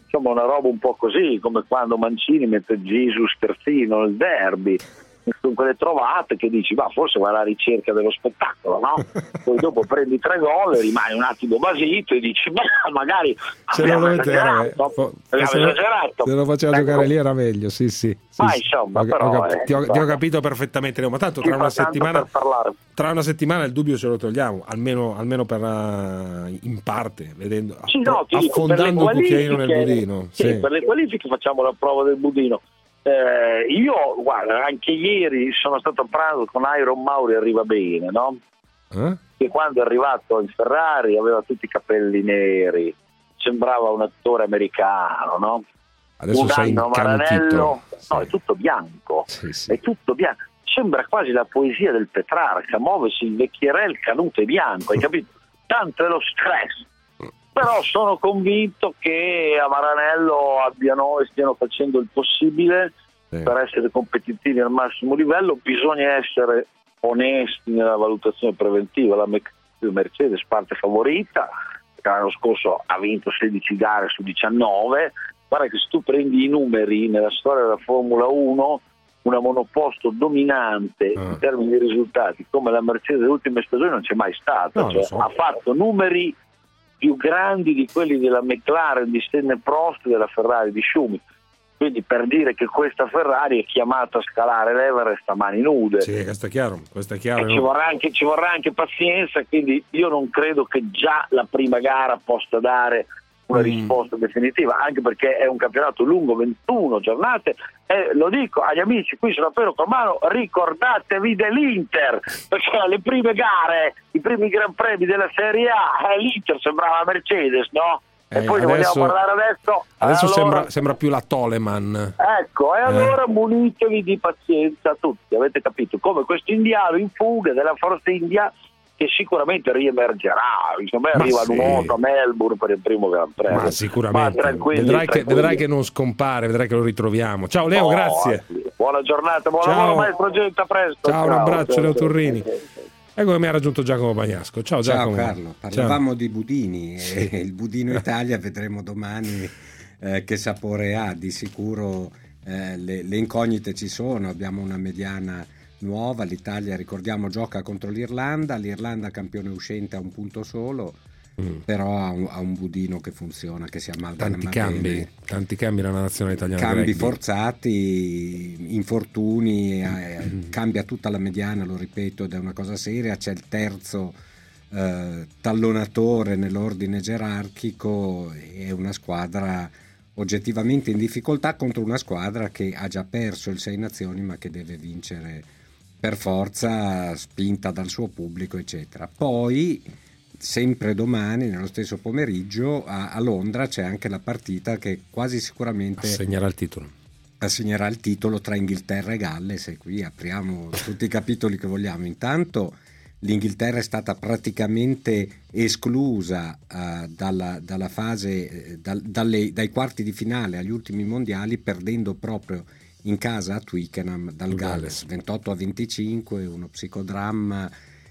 insomma una roba un po' così, come quando Mancini mette Jesus terzino nel derby. Sono quelle trovate che dici, ma forse va alla ricerca dello spettacolo, no? Poi dopo prendi tre gol e rimani un attimo basito e dici, ma magari
se non lo
esagerato,
fo-
abbiamo
se, lo,
esagerato.
se lo faceva
Ecco.
giocare lì era meglio, sì sì, sì,
Ma
sì.
insomma,
Ho-
però,
ho cap-
eh,
ti, ho, ti ho
guarda.
capito perfettamente, Leo, ma tanto
Ci
tra una
fa tanto
settimana
per parlare.
tra una settimana il dubbio ce lo togliamo, almeno, almeno per uh, in parte, vedendo,
Sì, no, ti dico, per le
affondando il cucchiaino nel
qualifiche-
budino.
sì,
Sì.
per le qualifiche facciamo la prova del budino. Eh, io, guarda, anche ieri sono stato a pranzo con Iron Mauri, arriva bene, no?
Eh?
Che quando è arrivato in Ferrari aveva tutti i capelli neri, sembrava un attore americano, no?
Adesso
un
sei
anno
incantito.
Maranello, no, è tutto bianco,
Sì, sì.
è tutto bianco. Sembra quasi la poesia del Petrarca, muovesi il vecchierel canuto e bianco, hai capito? Tanto è lo stress. Però sono convinto che a Maranello abbiano e stiano facendo il possibile
Sì.
per essere competitivi al massimo livello. Bisogna essere onesti nella valutazione preventiva. La Mec- Mercedes parte favorita, perché l'anno scorso ha vinto sedici gare su diciannove. Guarda che se tu prendi i numeri nella storia della Formula uno, una monoposto dominante
Ah.
in termini di risultati come la Mercedes delle ultime stagioni non c'è mai stata.
No,
Cioè,
lo so.
ha fatto numeri più grandi di quelli della McLaren di Senna Prost e della Ferrari di Schumi. Quindi per dire che questa Ferrari è chiamata a scalare l'Everest a mani nude.
Sì, questo è chiaro, questo è chiaro.
E ci vorrà, anche, ci vorrà anche pazienza, quindi io non credo che già la prima gara possa dare una
Mm.
risposta definitiva, anche perché è un campionato lungo, ventuno giornate, e lo dico agli amici qui sono Piero Cormano, ricordatevi dell'Inter, perché alle prime gare, i primi Gran Premi della Serie A, eh, l'Inter sembrava Mercedes, no? E
Eh,
poi ne
adesso-
vogliamo parlare adesso?
Adesso
Allora-
sembra, sembra più la Toleman.
Ecco, e allora munitevi di pazienza tutti, avete capito? Come questo indiano in fuga della Forza India che sicuramente riemergerà, insomma
Ma
arriva
sì.
nuoto a Melbourne per il primo Gran Premio.
Ma sicuramente.
Ma tranquilli,
vedrai, che,
tranquilli.
vedrai che non scompare, vedrai che lo ritroviamo. Ciao Leo,
Oh,
grazie.
Buona giornata, buon
Ciao.
lavoro maestro Genta, a presto.
Ciao, un abbraccio,
ciao,
Leo
ciao.
Turrini. Ecco che mi ha raggiunto Giacomo Bagnasco. Ciao
Ciao
Giacomo.
Carlo, parlavamo di budini e il budino Italia vedremo domani eh, che sapore ha. Di sicuro eh, le, le incognite ci sono, abbiamo una mediana nuova, l'Italia ricordiamo gioca contro l'Irlanda, l'Irlanda campione uscente a un punto solo, mm. però ha un, ha un budino che funziona, che si amalgama
Tanti cambi,
bene.
tanti cambi nella nazionale italiana.
Cambi
di rugby.
forzati, infortuni, eh, cambia tutta la mediana, lo ripeto, ed è una cosa seria. C'è il terzo eh, tallonatore nell'ordine gerarchico, è una squadra oggettivamente in difficoltà contro una squadra che ha già perso il Sei Nazioni ma che deve vincere per forza, spinta dal suo pubblico eccetera. Poi sempre domani nello stesso pomeriggio a, a Londra c'è anche la partita che quasi sicuramente
assegnerà il titolo
assegnerà il titolo tra Inghilterra e Galles, e qui apriamo tutti i capitoli che vogliamo. Intanto l'Inghilterra è stata praticamente esclusa uh, dalla, dalla fase eh, dal, dalle, dai quarti di finale agli ultimi mondiali, perdendo proprio in casa a Twickenham dal Galles ventotto a venticinque, uno psicodramma.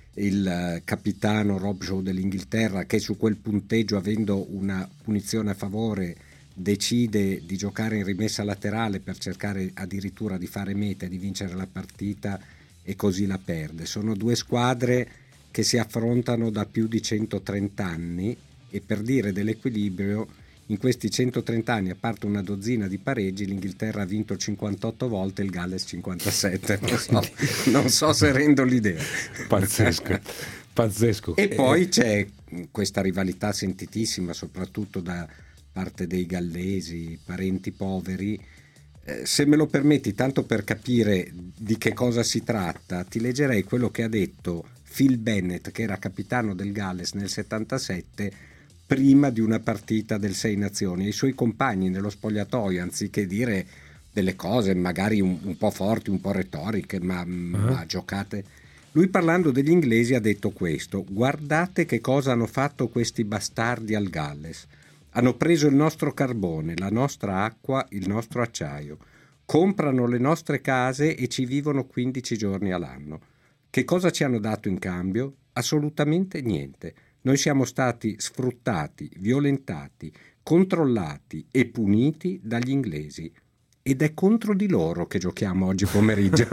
Il capitano Rob Shaw dell'Inghilterra, che su quel punteggio, avendo una punizione a favore, decide di giocare in rimessa laterale per cercare addirittura di fare meta e di vincere la partita, e così la perde. Sono due squadre che si affrontano da più di centotrenta anni, e per dire dell'equilibrio, in questi centotrenta anni, a parte una dozzina di pareggi, l'Inghilterra ha vinto cinquantotto volte, il Galles cinquantasette. Non so, non so se rendo l'idea.
Pazzesco, pazzesco.
E poi c'è questa rivalità sentitissima, soprattutto da parte dei gallesi, parenti poveri. Eh, se me lo permetti, tanto per capire di che cosa si tratta, ti leggerei quello che ha detto Phil Bennett, che era capitano del Galles nel settantasette, prima di una partita del Sei Nazioni, ai suoi compagni nello spogliatoio, anziché dire delle cose magari un, un po' forti, un po' retoriche, ma, uh-huh. ma giocate. Lui, parlando degli inglesi, ha detto questo: guardate che cosa hanno fatto questi bastardi al Galles. Hanno preso il nostro carbone, la nostra acqua, il nostro acciaio. Comprano le nostre case e ci vivono quindici giorni all'anno. Che cosa ci hanno dato in cambio? Assolutamente niente. Noi siamo stati sfruttati, violentati, controllati e puniti dagli inglesi. Ed è contro di loro che giochiamo oggi pomeriggio.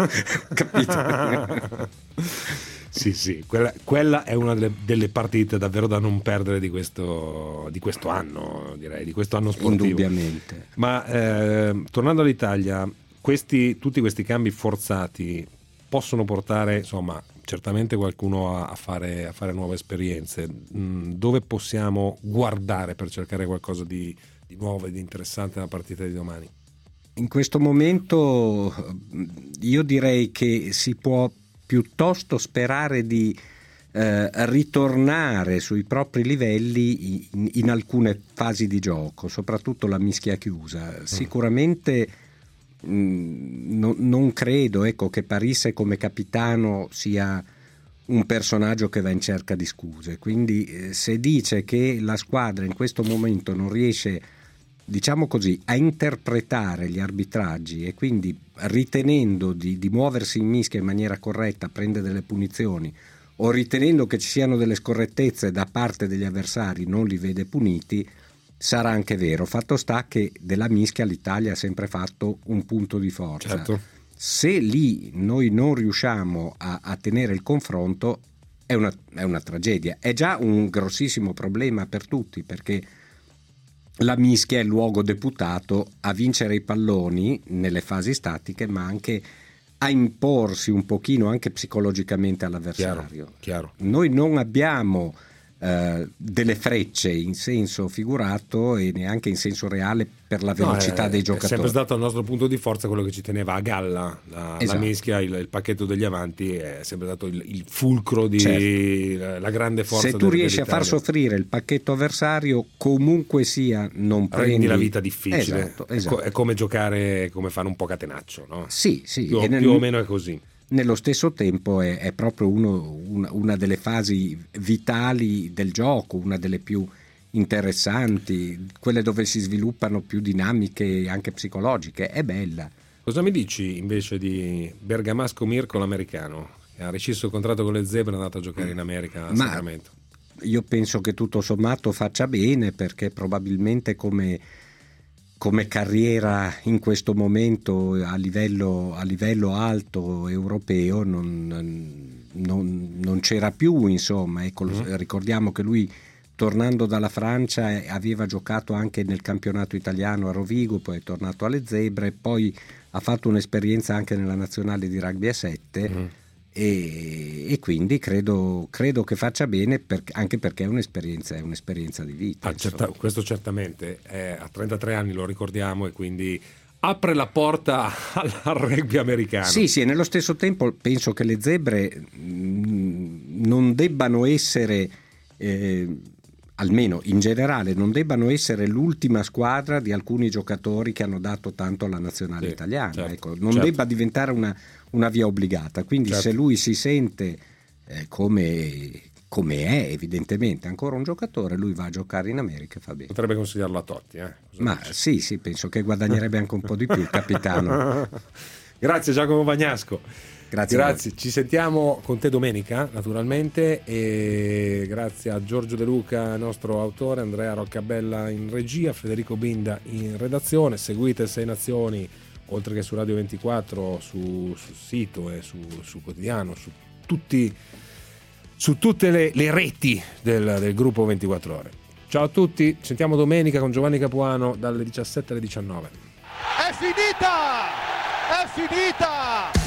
Capito?
Sì, sì, quella, quella è una delle, delle partite davvero da non perdere di questo, di questo anno, direi, di questo anno sportivo.
Indubbiamente.
Ma eh, tornando all'Italia, questi, tutti questi cambi forzati possono portare, insomma, certamente qualcuno a, a, fare, a fare nuove esperienze. Mm, dove possiamo guardare per cercare qualcosa di, di nuovo e di interessante nella partita di domani?
In questo momento io direi che si può piuttosto sperare di eh, ritornare sui propri livelli in, in alcune fasi di gioco, soprattutto la mischia chiusa. Sicuramente mh, no, non credo ecco, che Parisse come capitano sia un personaggio che va in cerca di scuse, quindi eh, se dice che la squadra in questo momento non riesce, diciamo così, a interpretare gli arbitraggi e quindi ritenendo di, di muoversi in mischia in maniera corretta prende delle punizioni, o ritenendo che ci siano delle scorrettezze da parte degli avversari non li vede puniti, sarà anche vero. Fatto sta che della mischia l'Italia ha sempre fatto un punto di forza.
Certo.
Se lì noi non riusciamo a, a tenere il confronto è una, è una tragedia, è già un grossissimo problema per tutti, perché la mischia è il luogo deputato a vincere i palloni nelle fasi statiche, ma anche a imporsi un pochino anche psicologicamente all'avversario.
Chiaro, chiaro.
Noi non abbiamo eh, delle frecce in senso figurato e neanche in senso reale per la velocità
no, è,
dei giocatori.
È sempre stato il nostro punto di forza quello che ci teneva a galla, la,
esatto.
la mischia, il, il pacchetto degli avanti è sempre stato il, il fulcro di
certo.
la, la grande forza.
Se tu
del,
riesci a far soffrire il pacchetto avversario, comunque sia non prendi...
rendi la vita difficile.
Esatto, esatto.
È come giocare, come fare un po' catenaccio, no?
Sì, sì.
Più,
nel,
più o meno è così.
Nello stesso tempo è, è proprio uno, una, una delle fasi vitali del gioco, una delle più interessanti, quelle dove si sviluppano più dinamiche anche psicologiche. È bella.
Cosa mi dici invece di Bergamasco Mirko, l'americano, che ha rescisso il contratto con le Zebre e è andato a giocare in America a
Ma
Sacramento?
Io penso che tutto sommato faccia bene, perché probabilmente come, come carriera in questo momento a livello, a livello alto europeo non, non, non c'era più, insomma. Ecco, mm. Ricordiamo che lui, tornando dalla Francia, aveva giocato anche nel campionato italiano a Rovigo, poi è tornato alle Zebre, poi ha fatto un'esperienza anche nella nazionale di rugby a sette mm. e, e quindi credo, credo che faccia bene, per, anche perché è un'esperienza, è un'esperienza di vita.
Ah, certa, questo certamente, è, a trentatré anni lo ricordiamo, e quindi apre la porta al, al rugby americano.
Sì, sì, e nello stesso tempo penso che le Zebre mh, non debbano essere... Eh, almeno in generale non debbano essere l'ultima squadra di alcuni giocatori che hanno dato tanto alla nazionale sì, italiana, certo, ecco, non certo. debba diventare una, una via obbligata, quindi certo. se lui si sente eh, come, come è evidentemente ancora un giocatore, lui va a giocare in America e fa bene.
Potrebbe consigliarlo a Totti, eh?
Ma dice? sì, sì, penso che guadagnerebbe anche un po' di più, capitano.
Grazie Giacomo Bagnasco.
Grazie,
grazie. Ci sentiamo con te domenica naturalmente, e grazie a Giorgio De Luca, nostro autore, Andrea Roccabella in regia, Federico Binda in redazione. Seguite Sei Nazioni oltre che su Radio ventiquattro, su, sul sito e su, su Quotidiano, su tutti su tutte le, le reti del, del gruppo ventiquattro ore. Ciao a tutti, ci sentiamo domenica con Giovanni Capuano dalle diciassette alle diciannove.
È finita! È finita!